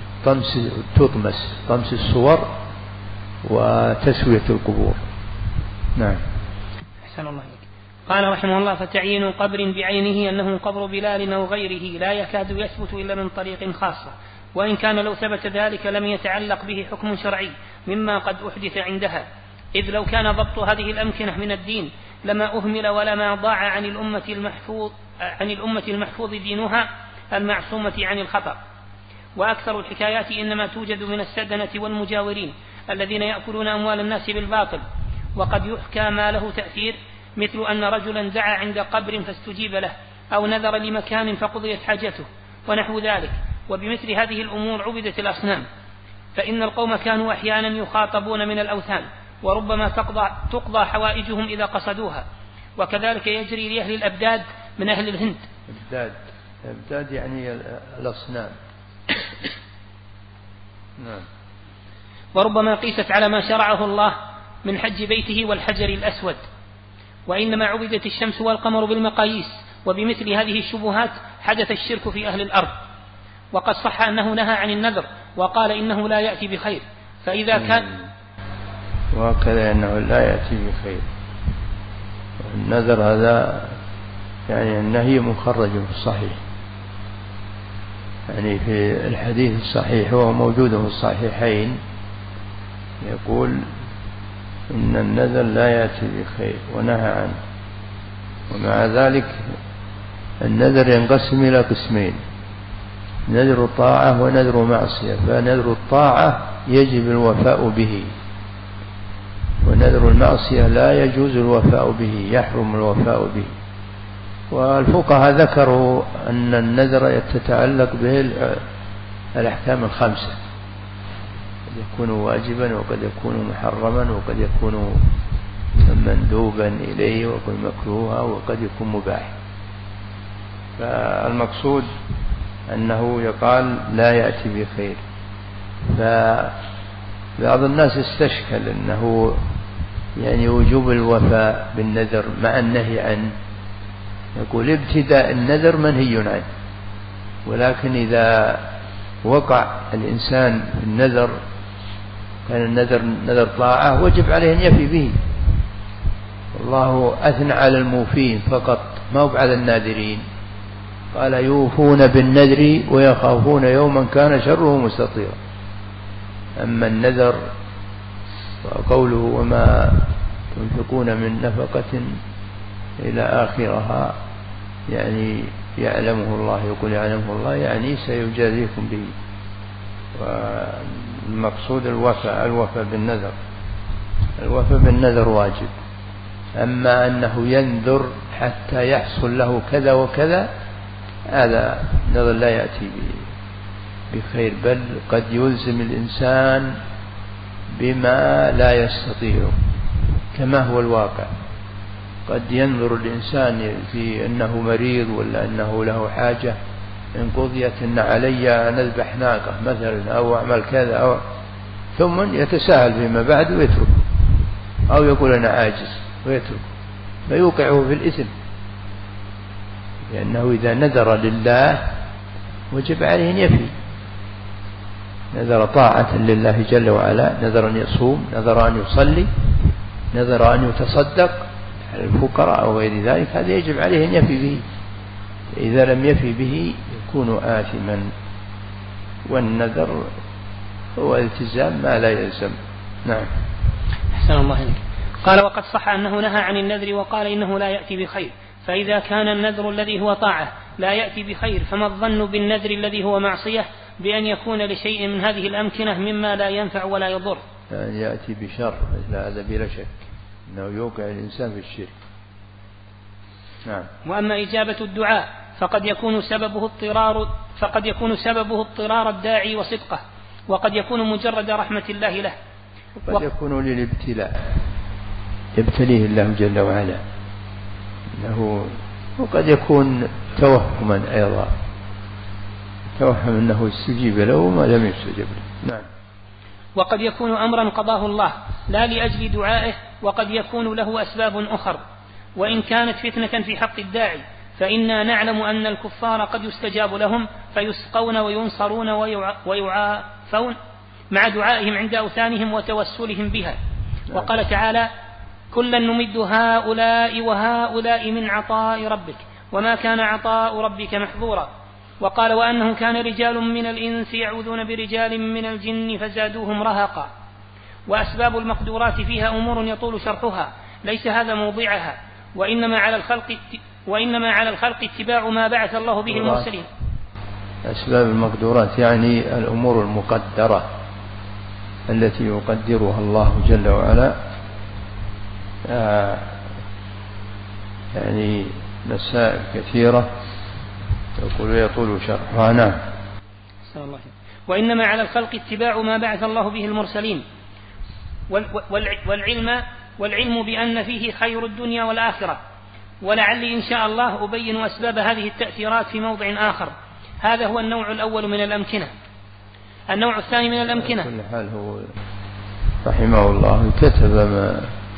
S2: طمس الصور وتسوية القبور. نعم.
S1: أحسن الله عليك. قال رحمه الله فتعيين قبر بعينه أنه قبر بلال أو غيره لا يكاد يثبت إلا من طريق خاصة، وإن كان لو ثبت ذلك لم يتعلق به حكم شرعي مما قد أحدث عندها، إذ لو كان ضبط هذه الأمكنة من الدين لما أهمل ولما ضاع عن الأمة المحفوظ دينها، المعصومة عن الخطأ. وأكثر الحكايات إنما توجد من السدنة والمجاورين الذين يأكلون أموال الناس بالباطل. وقد يحكى ما له تأثير، مثل أن رجلا دعا عند قبر فاستجيب له، أو نذر لمكان فقضيت حاجته، ونحو ذلك. وبمثل هذه الأمور عبدت الأصنام، فإن القوم كانوا أحيانا يخاطبون من الأوثان، وربما تقضى حوائجهم إذا قصدوها. وكذلك يجري لأهل الأبداد من أهل الهند.
S2: أبداد يعني الأصنام. نعم.
S1: وربما قيست على ما شرعه الله من حج بيته والحجر الأسود. وإنما عبدت الشمس والقمر بالمقاييس. وبمثل هذه الشبهات حدث الشرك في أهل الأرض. وقد صح أنه نهى عن النذر وقال إنه لا يأتي بخير، فإذا كان
S2: وكذا أنه لا يأتي بخير. النذر هذا يعني النهي مخرج في الصحيح، يعني في الحديث الصحيح وهو موجود في الصحيحين يقول إن النذر لا يأتي بخير ونهى عنه. ومع ذلك النذر ينقسم إلى قسمين: نذر طاعة ونذر معصية. فنذر الطاعة يجب الوفاء به، ونذر المعصية لا يجوز الوفاء به، يحرم الوفاء به. والفقهاء ذكروا أن النذر تتعلق به الأحكام الخمسة، قد يكون واجبا وقد يكون محرما وقد يكون مندوبا إليه وقد مكروها وقد يكون مباح. فالمقصود أنه يقال لا يأتي بخير. فبعض الناس استشكل أنه يعني وجوب الوفاء بالنذر مع النهي عنه. يقول ابتداء النذر منهي عنه، ولكن إذا وقع الإنسان في النذر كان النذر نذر طاعة وجب عليه أن يفي به. والله أثنى على الموفين فقط، ما هو على الناذرين. قال يوفون بالنذر ويخافون يوما كان شره مستطيرا. أما النذر وقوله وما تنفقون من نفقة إلى آخرها يعني يعلمه الله، يقول يعلمه الله يعني سيجازيكم به. والمقصود الوفاء بالنذر. الوفاء بالنذر واجب. أما أنه ينذر حتى يحصل له كذا وكذا هذا نذر لا يأتي بخير، بل قد يلزم الإنسان بما لا يستطيع كما هو الواقع. قد ينظر الإنسان في أنه مريض ولا أنه له حاجة، إن قضيت إن علي أن أذبح ناقة مثلا أو أعمل كذا ثم يتساهل فيما بعد ويترك، أو يقول أنا عاجز ويترك، فيوقعه في الإثم. لأنه إذا نذر لله وجب عليه أن يفي. نذر طاعة لله جل وعلا، نذر أن يصوم، نذر أن يصلي، نذر أن يتصدق على الفقراء أو غير ذلك، هذا يجب عليه أن يفي به. إذا لم يفي به يكون آثما. والنذر هو التزام ما لا يلزم. نعم.
S1: أحسن الله إليك. قال وقد صح أنه نهى عن النذر وقال إنه لا يأتي بخير. فإذا كان النذر الذي هو طاعة لا يأتي بخير، فما الظن بالنذر الذي هو معصية بأن يكون لشيء من هذه الأمكنة مما لا ينفع ولا يضر؟
S2: يعني يأتي بشر مثل هذا بلا شك، أنه يوقع الإنسان في الشرك. نعم.
S1: وأما إجابة الدعاء فقد يكون سببه اضطرار الداعي وصدقه، وقد يكون مجرد رحمة الله له،
S2: وقد يكون للابتلاء، يبتليه الله جل وعلا إنه، وقد يكون توهما أيضا، توهم أنه استجيب له وما لم يستجب له. نعم.
S1: وقد يكون أمرا قضاه الله لا لأجل دعائه، وقد يكون له أسباب أخر. وإن كانت فتنة في حق الداعي فإنا نعلم أن الكفار قد يستجاب لهم فيسقون وينصرون ويعافون مع دعائهم عند أوثانهم وتوسلهم بها. وقال تعالى كلا نمد هؤلاء وهؤلاء من عطاء ربك وما كان عطاء ربك محظورا. وقال وأنه كان رجال من الإنس يعوذون برجال من الجن فزادوهم رهقا. وأسباب المقدورات فيها أمور يطول شرحها، ليس هذا موضعها، وإنما على الخلق اتباع ما بعث الله به المرسلين.
S2: أسباب المقدورات يعني الأمور المقدرة التي يقدرها الله جل وعلا، يعني مسائل كثيرة يطول شرحها. نعم.
S1: وإنما على الخلق اتباع ما بعث الله به المرسلين، والعلم بأن فيه خير الدنيا والآخرة. ولعلي إن شاء الله أبين أسباب هذه التأثيرات في موضع آخر. هذا هو النوع الأول من الأمكنة. النوع الثاني من الأمكنة،
S2: على كل حال هو رحمه الله كتب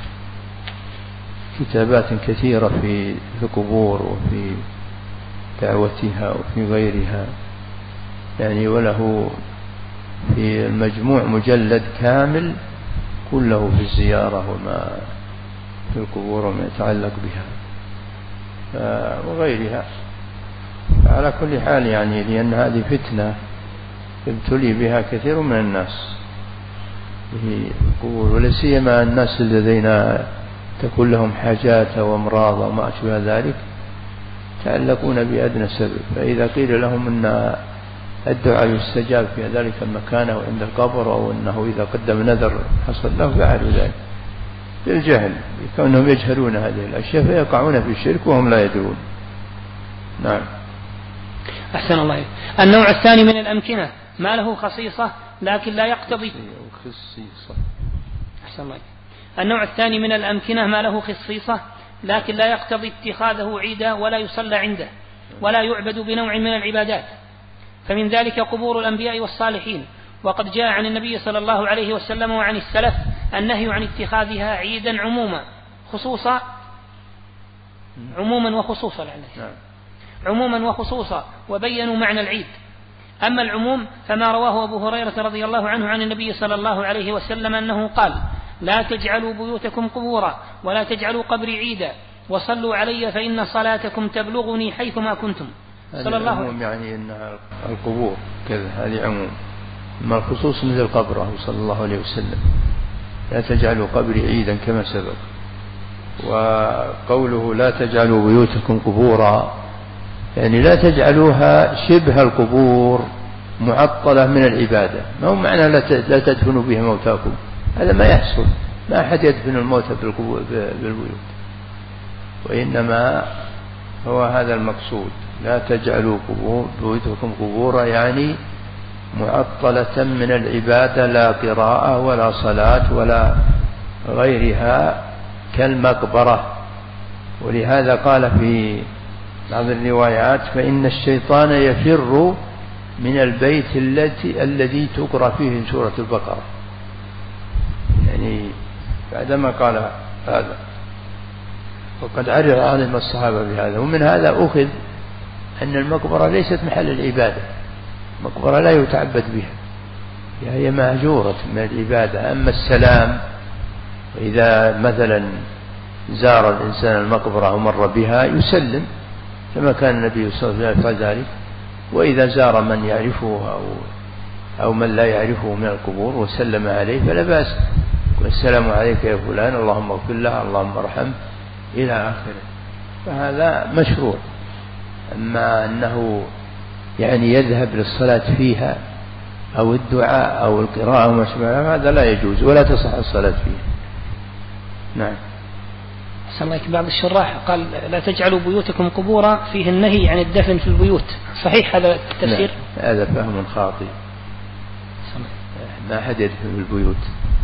S2: كتابات كثيرة في القبور وفي دعوتها وفي غيرها يعني، وله في المجموع مجلد كامل كله في الزيارة وما في القبور وما يتعلق بها وغيرها. على كل حال يعني، لأن هذه فتنة ابتلي بها كثير من الناس في القبور، ولا سيما الناس الذين تكون لهم حاجات وامراض وما أشبه ذلك تعلقون بأدنى سبب، فإذا قيل لهم أن الدعاء يستجاب في ذلك المكان أو عند القبر، أو أنه إذا قدم نذر حصل له، فعلوا ذلك بالجهل، كونهم يجهلون هذه الأشياء فيقعون في الشرك وهم لا يدرون. نعم.
S1: أحسن الله. النوع الثاني من الأمكنة ما له خصيصة لكن لا يقتضي
S2: خصيصة.
S1: أحسن الله. النوع الثاني من الأمكنة ما له خصيصة لكن لا يقتضي اتخاذه عيدا ولا يصلى عنده ولا يعبد بنوع من العبادات، فمن ذلك قبور الأنبياء والصالحين. وقد جاء عن النبي صلى الله عليه وسلم وعن السلف النهي عن اتخاذها عيدا عموما وخصوصا عموما وخصوصا، وبينوا معنى العيد. أما العموم فما رواه أبو هريرة رضي الله عنه عن النبي صلى الله عليه وسلم أنه قال: لا تجعلوا بيوتكم قبورا ولا تجعلوا قبري عيدا وصلوا علي فإن صلاتكم تبلغني حيثما كنتم.
S2: صلى الله عليه وسلم. يعني أن القبور كذا هذه عموم، ما الخصوص مثل قبره صلى الله عليه وسلم: لا تجعلوا قبري عيدا كما سبق. وقوله لا تجعلوا بيوتكم قبورا يعني لا تجعلوها شبه القبور معطلة من العبادة، ما هو معنى لا تدفنوا بها موتاكم، هذا ما يحصل، ما أحد يدفن الموتى بالبيوت، وإنما هو هذا المقصود: لا تجعلوا بيوتكم قبورا يعني معطلة من العبادة، لا قراءة ولا صلاة ولا غيرها كالمقبرة. ولهذا قال في بعض الروايات: فإن الشيطان يفر من البيت الذي تقرأ فيه سورة البقرة. يعني بعدما قال هذا وقد عرض علم الصحابة بهذا. ومن هذا أخذ أن المقبرة ليست محل العبادة، المقبرة لا يتعبد بها، هي مهجورة من العبادة. أما السلام، إذا مثلا زار الإنسان المقبرة ومر بها يسلم كما كان النبي صلى الله عليه وسلم ذلك، وإذا زار من يعرفه أو من لا يعرفه من القبور وسلم عليه فلا بأس: السلام عليك يا فلان، اللهم اغفر له، اللهم ارحمه، إلى آخره، فهذا مشروع. أما أنه يعني يذهب للصلاة فيها أو الدعاء أو القراءة وما شابه هذا لا يجوز ولا تصح الصلاة فيها. نعم.
S1: بعض الشراح قال: لا تجعلوا بيوتكم قبورا، فيه النهي عن الدفن في البيوت. صحيح هذا التفسير؟
S2: هذا فهم خاطئ، ما أحد يدفن في البيوت.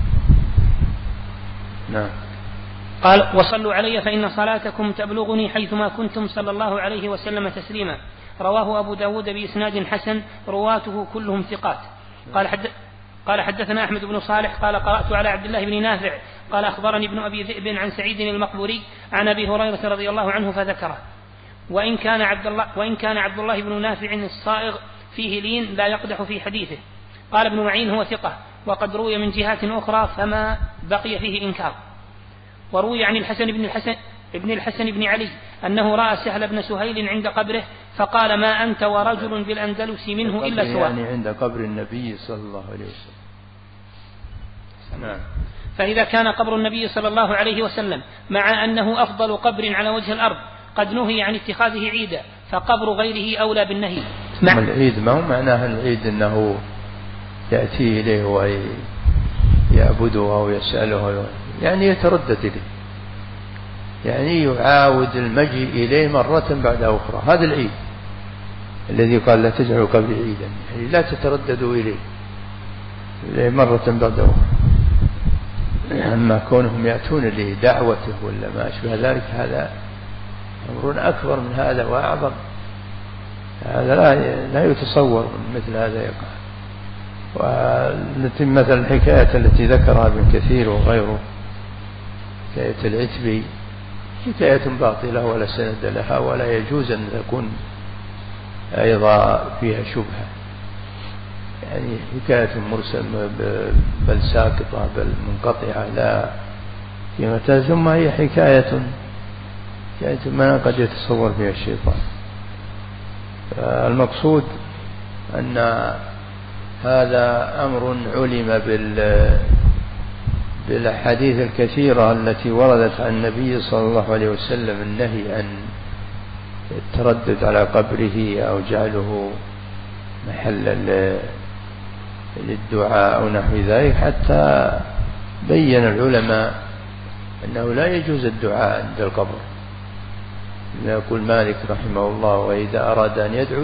S2: نعم.
S1: قال: وصلوا علي فإن صلاتكم تبلغني حيثما كنتم صلى الله عليه وسلم تسليما. رواه أبو داود بإسناد حسن، رواته كلهم ثقات. قال حدثنا أحمد بن صالح قال: قرأت على عبد الله بن نافع قال: أخبرني ابن أبي ذئب عن سعيد المقبوري عن أبي هريرة رضي الله عنه فذكره. وإن كان عبد الله بن نافع الصائغ فيه لين لا يقدح في حديثه. قال ابن معين: هو ثقة، وقد روي من جهات أخرى فما بقي فيه إنكار. وروي عن الحسن بن علي أنه رأى سهل بن سهيل عند قبره فقال: ما أنت ورجل بالأندلس منه إلا سواء.
S2: يعني عند قبر النبي صلى الله عليه وسلم. نعم.
S1: فإذا كان قبر النبي صلى الله عليه وسلم مع أنه أفضل قبر على وجه الأرض قد نهي عن اتخاذه عيدا، فقبر غيره أولى بالنهي.
S2: العيد ما هو معناه العيد أنه يأتي إليه ويعبده أو يسأله، يعني يتردد إليه، يعني يعاود المجيء إليه مرة بعد أخرى. هذا العيد الذي قال لا تجعلوا قبري عيدا، يعني لا تترددوا إليه مرة بعد أخرى. أما كونهم يأتون لدعوته ولا ما أشبه ذلك هذا أمر أكبر من هذا وأعظم. هذا لا يتصور من مثل هذا يقع. والتي مثل الحكاية التي ذكرها ابن كثير وغيره، حكاية العتبي، حكاية باطلة ولا سند لها، ولا يجوز أن تكون أيضا فيها شبهة، يعني حكاية مرسل بل ساقطة بل منقطعة لا قيمة، ثم هي حكاية ما قد يتصور فيها الشيطان. المقصود أن هذا أمر علم بالأحاديث الكثيرة التي وردت عن النبي صلى الله عليه وسلم النهي عن التردد على قبره أو جعله محلا للدعاء أو نحو ذلك، حتى بين العلماء أنه لا يجوز الدعاء عند القبر. يقول مالك رحمه الله وإذا أراد أن يدعو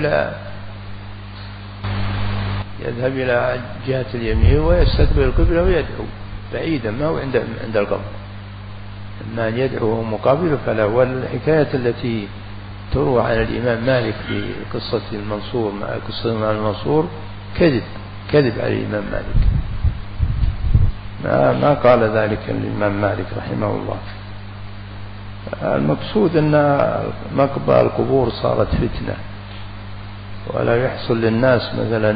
S2: يذهب إلى جهة اليمين ويستقبل القبلة ويدعو بعيدا، ما هو عند القبر. أما أن يدعو مقابله فلا. والحكاية التي تروى عن الإمام مالك في قصة المنصور مع قصة المنصور كذب على الإمام مالك، ما قال ذلك الإمام مالك رحمه الله. المقصود أن مقبرة القبور صارت فتنة، ولا يحصل للناس مثلا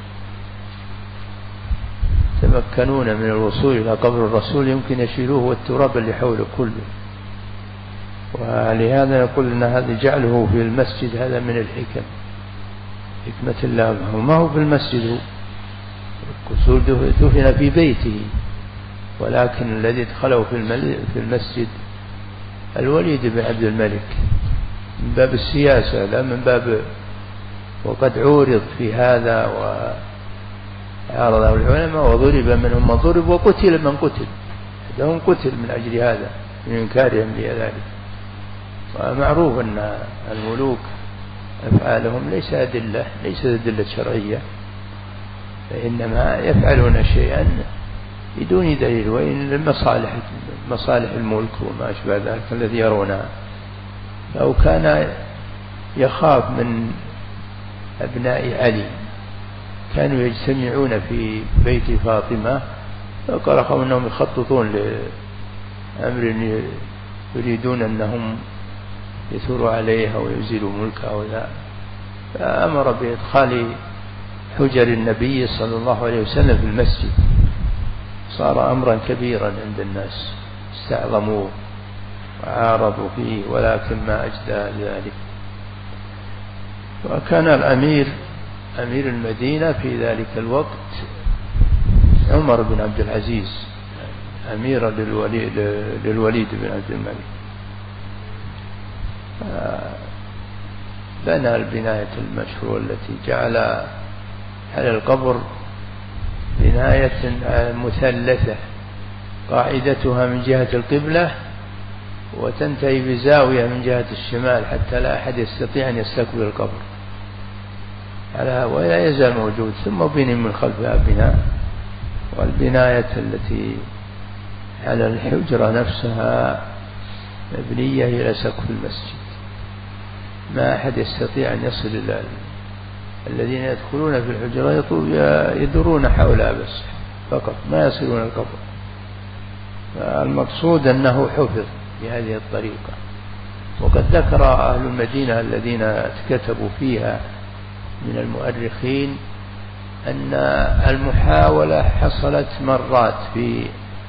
S2: يتمكنون من الوصول إلى قبر الرسول يمكن يشيلوه والتراب اللي حوله كله. ولهذا يقول أن هذا جعله في المسجد هذا من الحكم، حكمة الله. ما هو في المسجد، الرسول دفن في بيته، ولكن الذي ادخله في المسجد الوليد بن عبد الملك من باب السياسة لا من باب، وقد عورض في هذا وعارضه العلماء وضرب منهم من ضرب وقتل من قتل، هم قتل من أجل هذا من إنكارهم لذلك. ومعروف أن الملوك أفعالهم ليست أدلة شرعية، فإنما يفعلون شيئا بدون دليل، وإن مصالح الملك وما أشبه ذلك الذي يرونها. لو كان يخاف من أبناء علي كانوا يجتمعون في بيت فاطمة وقال خاف أنهم يخططون لأمر يريدون أنهم يثوروا عليها ويزيلوا ملكها ولا، فأمر بإدخال حجر النبي صلى الله عليه وسلم في المسجد. صار أمرا كبيرا عند الناس، استعظموه وعارضوا فيه، ولكن ما أجدى ذلك. وكان أمير المدينة في ذلك الوقت عمر بن عبد العزيز أميرا للوليد بن عبد الملك. بنى البناية المشهورة التي جعل على القبر بناية مثلثة قاعدتها من جهة القبلة وتنتهي بزاوية من جهة الشمال حتى لا أحد يستطيع أن يستقبل القبر ولا يزال موجود. ثم بني من خلفها بناء، والبناية التي على الحجرة نفسها مبنية إلى سقف المسجد، ما أحد يستطيع أن يصل إلى الذين يدخلون في الحجرة يدورون حولها بس فقط، ما يصلون القبر. المقصود أنه حفظ بهذه الطريقة. وقد ذكر أهل المدينة الذين كتبوا فيها من المؤرخين أن المحاولة حصلت مرات في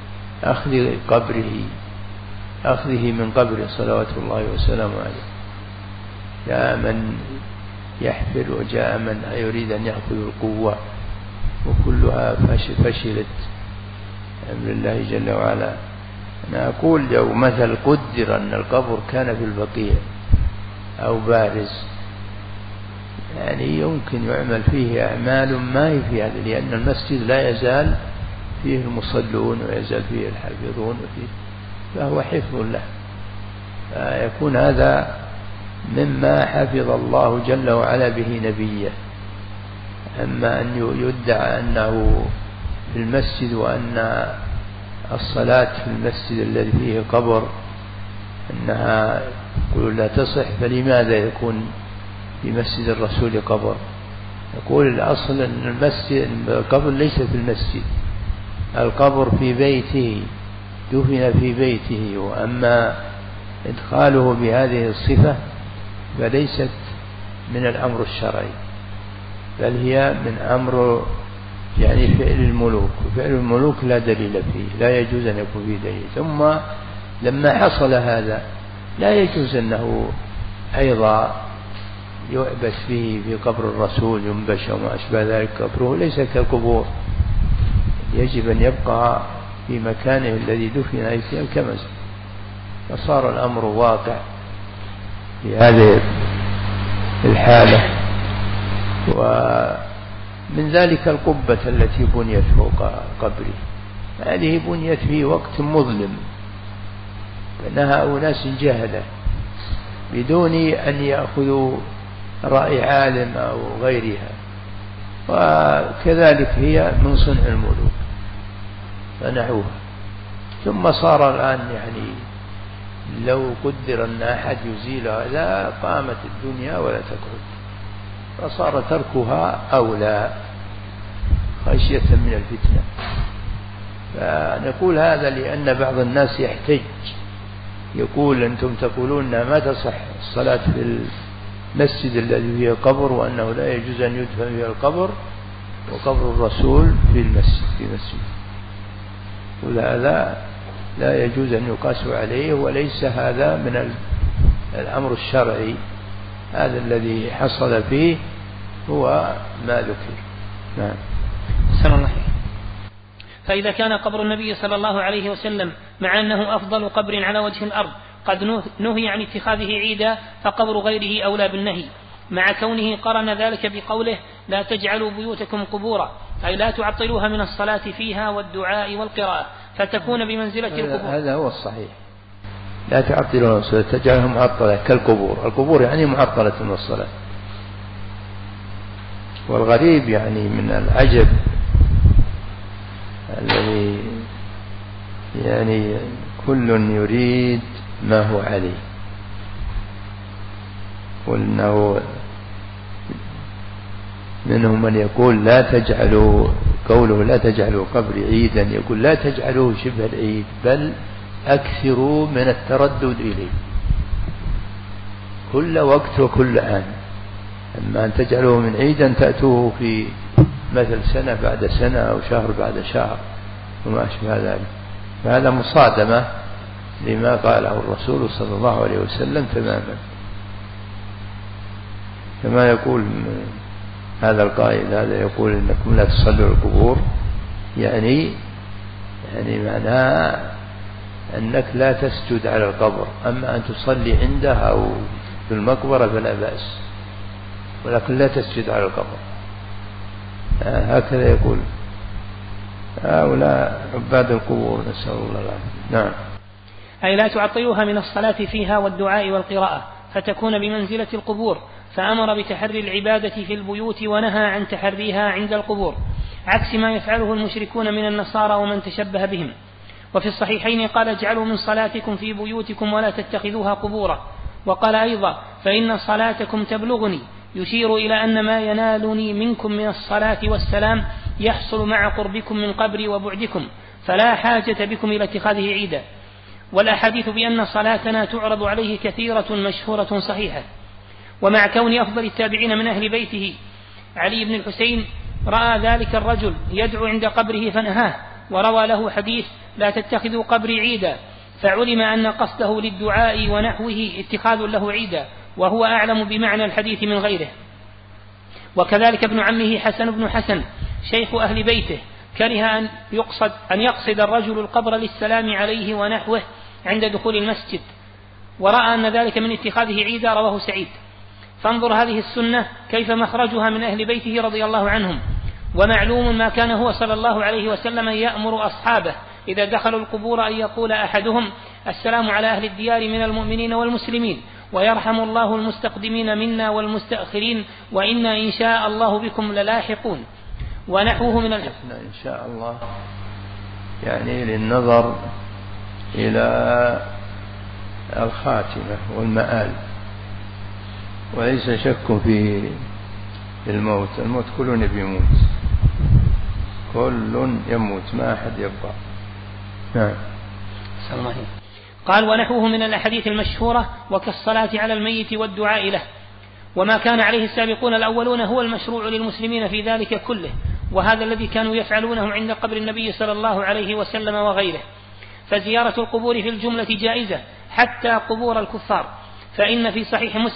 S2: أخذه من قبره صلوات الله وسلامه عليه. جاء من يحفر وجاء من يريد أن يأخذ القوة، وكلها فشلت أمر الله جل وعلا. أنا أقول لو مثل قدر أن القبر كان في البقيع أو بارز يعني يمكن يعمل فيه أعمال ما هي في هذا، لأن المسجد لا يزال فيه المصلون ويزال فيه الحافظون فهو حفظ له، فيكون هذا مما حفظ الله جل وعلا به نبيه. أما أن يدعى أنه في المسجد وأن الصلاة في المسجد الذي فيه قبر أنها يقول لا تصح، فلماذا يكون في مسجد الرسول قبر؟ يقول الأصل أن المسجد القبر ليس في المسجد، القبر في بيته، دفن في بيته. وأما إدخاله بهذه الصفة فليست من الأمر الشرعي، بل هي من أمر يعني فعل الملوك، وفعل الملوك لا دليل فيه، لا يجوز أن يكون فيه دليل. ثم لما حصل هذا لا يجوز أنه أيضا يعبث فيه في قبر الرسول، ينبش وما أشبه ذلك. قبره ليس كالقبور، يجب أن يبقى في مكانه الذي دفن فيه كمسجد. فصار الأمر واقع في هذه الحالة. ومن ذلك القبة التي بنيت فوق قبره، هذه بنيت في وقت مظلم، فإنها أناس جهلة بدون أن يأخذوا رأي عالم أو غيرها، وكذلك هي من صنع الملوك فنحوها. ثم صار الآن يعني لو قدر أن أحد يزيل هذا قامت الدنيا ولا تقعد، فصار تركها أولى خشية من الفتنة. فنقول هذا لأن بعض الناس يحتج، يقول أنتم تقولون ما تصح الصلاة في المسجد الذي فيه قبر، وأنه لا يجوز أن يدفن فيه القبر، وقبر الرسول في مسجد. وهذا لا يجوز أن يقاس عليه، وليس هذا من الأمر الشرعي. هذا الذي حصل فيه هو ما ذكر. نعم.
S1: سلام الله. فإذا كان قبر النبي صلى الله عليه وسلم مع أنه أفضل قبر على وجه الأرض قد نهي عن اتخاذه عيدا، فقبر غيره أولى بالنهي، مع كونه قرن ذلك بقوله لا تجعلوا بيوتكم قبورا، أي لا تعطلوها من الصلاة فيها والدعاء والقراءة فتكون بمنزلة القبور.
S2: هذا هو الصحيح، لا تعطلوها من الصلاة، تجعلها معطلة كالقبور. القبور يعني معطلة من الصلاة. والغريب يعني من العجب الذي يعني كل يريد ما هو عليه. وإنه منهم من يقول لا تجعلوا، قوله لا تجعلوا قبري عيدا، يقول لا تجعلوه شبه العيد، بل أكثروا من التردد إليه كل وقت وكل آن. أما أن تجعلوه من عيدا تأتوه في مثل سنة بعد سنة أو شهر بعد شهر وما أشبه ذلك، فهذا مصادمة لما قاله الرسول صلى الله عليه وسلم تماما. كما يقول هذا القائل، هذا يقول إنكم لا تصلوا القبور، يعني معناه أنك لا تسجد على القبر، أما أن تصلي عندها أو في المقبرة فلا بأس، ولكن لا تسجد على القبر. هكذا يقول هؤلاء عباد القبور، نسأل الله العافية. نعم.
S1: أي لا تعطلوها من الصلاة فيها والدعاء والقراءة فتكون بمنزلة القبور، فأمر بتحري العبادة في البيوت ونهى عن تحريها عند القبور، عكس ما يفعله المشركون من النصارى ومن تشبه بهم. وفي الصحيحين قال اجعلوا من صلاتكم في بيوتكم ولا تتخذوها قبورا. وقال أيضا فإن صلاتكم تبلغني، يشير إلى أن ما ينالني منكم من الصلاة والسلام يحصل مع قربكم من قبري وبعدكم، فلا حاجة بكم إلى اتخاذه عيدا. والأحاديث بأن صلاتنا تعرض عليه كثيرة مشهورة صحيحة. ومع كون أفضل التابعين من أهل بيته علي بن الحسين رأى ذلك الرجل يدعو عند قبره فنهاه، وروى له حديث لا تتخذوا قبري عيدا، فعلم أن قصده للدعاء ونحوه اتخاذ له عيدا، وهو أعلم بمعنى الحديث من غيره. وكذلك ابن عمه حسن بن حسن شيخ أهل بيته كره أن يقصد الرجل القبر للسلام عليه ونحوه عند دخول المسجد، ورأى أن ذلك من اتخاذه عيدا، رواه سعيد. فانظر هذه السنة كيف مخرجها من أهل بيته رضي الله عنهم. ومعلوم ما كان هو صلى الله عليه وسلم يأمر أصحابه إذا دخلوا القبور أن يقول أحدهم: السلام على أهل الديار من المؤمنين والمسلمين، ويرحم الله المستقدمين منا والمستأخرين، وإنا إن شاء الله بكم للاحقون. ونحوه من
S2: إن شاء الله يعني للنظر إلى الخاتمة والمآل، وليس شك في الموت. الموت كل بيموت، كل يموت، ما أحد يبقى. نعم.
S1: قال: ونحوه من الأحاديث المشهورة وكالصلاة على الميت والدعاء له. وما كان عليه السابقون الأولون هو المشروع للمسلمين في ذلك كله، وهذا الذي كانوا يفعلونه عند قبر النبي صلى الله عليه وسلم وغيره. فزيارة القبور في الجملة جائزة حتى قبور الكفار، فإن في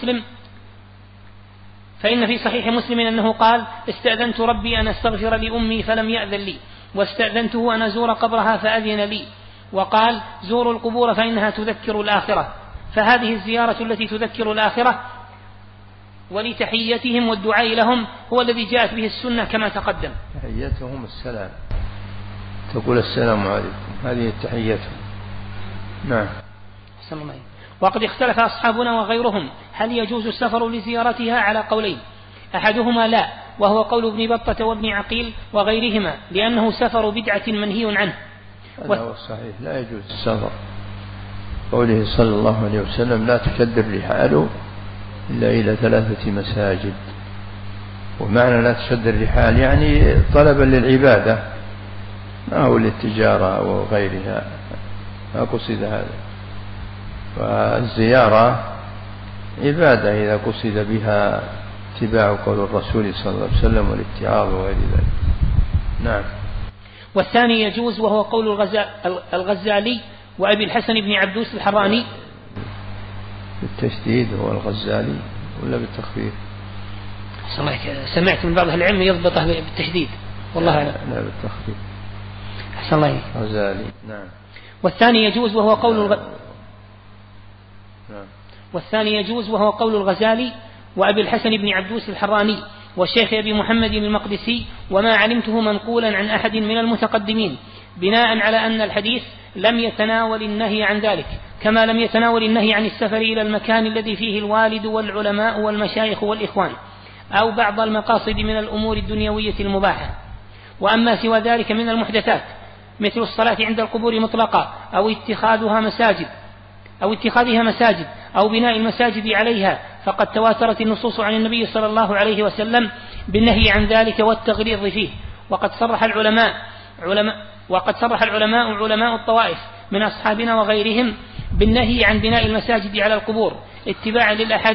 S1: صحيح مسلم أنه قال: استأذنت ربي أن أستغفر لأمي فلم يأذن لي، واستأذنته أن أزور قبرها فأذن لي. وقال: زوروا القبور فإنها تذكر الآخرة. فهذه الزيارة التي تذكر الآخرة ولتحيتهم والدعاء لهم هو الذي جاءت به السنة كما تقدم.
S2: تحيتهم السلام، تقول السلام عليكم، هذه تحيتهم. نعم.
S1: وقد اختلف أصحابنا وغيرهم هل يجوز السفر لزيارتها على قولين: أحدهما لا، وهو قول ابن بطة وابن عقيل وغيرهما، لأنه سفر بدعة منهي عنه.
S2: هذا هو الصحيح، لا يجوز السفر. قوله صلى الله عليه وسلم: لا تشد الرحال إلا إلى 3 مساجد. ومعنى لا تشد الرحال يعني طلبا للعبادة، ما هو للتجارة وغيرها، ما قصد هذا. والزيارة عبادة إذا قصد بها اتباع قول الرسول صلى الله عليه وسلم والاتعاظ وغير ذلك. نعم.
S1: والثاني يجوز، وهو قول الغزالي وأبي الحسن بن عبدوس الحراني.
S2: بالتشديد هو الغزالي ولا بالتخفيف؟
S1: سمعت من بعض العلم يضبطه بالتشديد، والله
S2: لا بالتخفيف.
S1: أحسن الله.
S2: غزالي. نعم.
S1: والثاني يجوز وهو قول الغزالي وأبي الحسن بن عبدوس الحراني والشيخ أبي محمد المقدسي، وما علمته منقولا عن أحد من المتقدمين، بناء على أن الحديث لم يتناول النهي عن ذلك، كما لم يتناول النهي عن السفر إلى المكان الذي فيه الوالد والعلماء والمشايخ والإخوان، أو بعض المقاصد من الأمور الدنيوية المباحة. وأما سوى ذلك من المحدثات مثل الصلاة عند القبور مطلقة، أو اتخاذها مساجد أو بناء المساجد عليها، فقد تواترت النصوص عن النبي صلى الله عليه وسلم بالنهي عن ذلك والتغليظ فيه. وقد صرح العلماء علماء الطوائف من أصحابنا وغيرهم بالنهي عن بناء المساجد على القبور اتباعا للأحاديث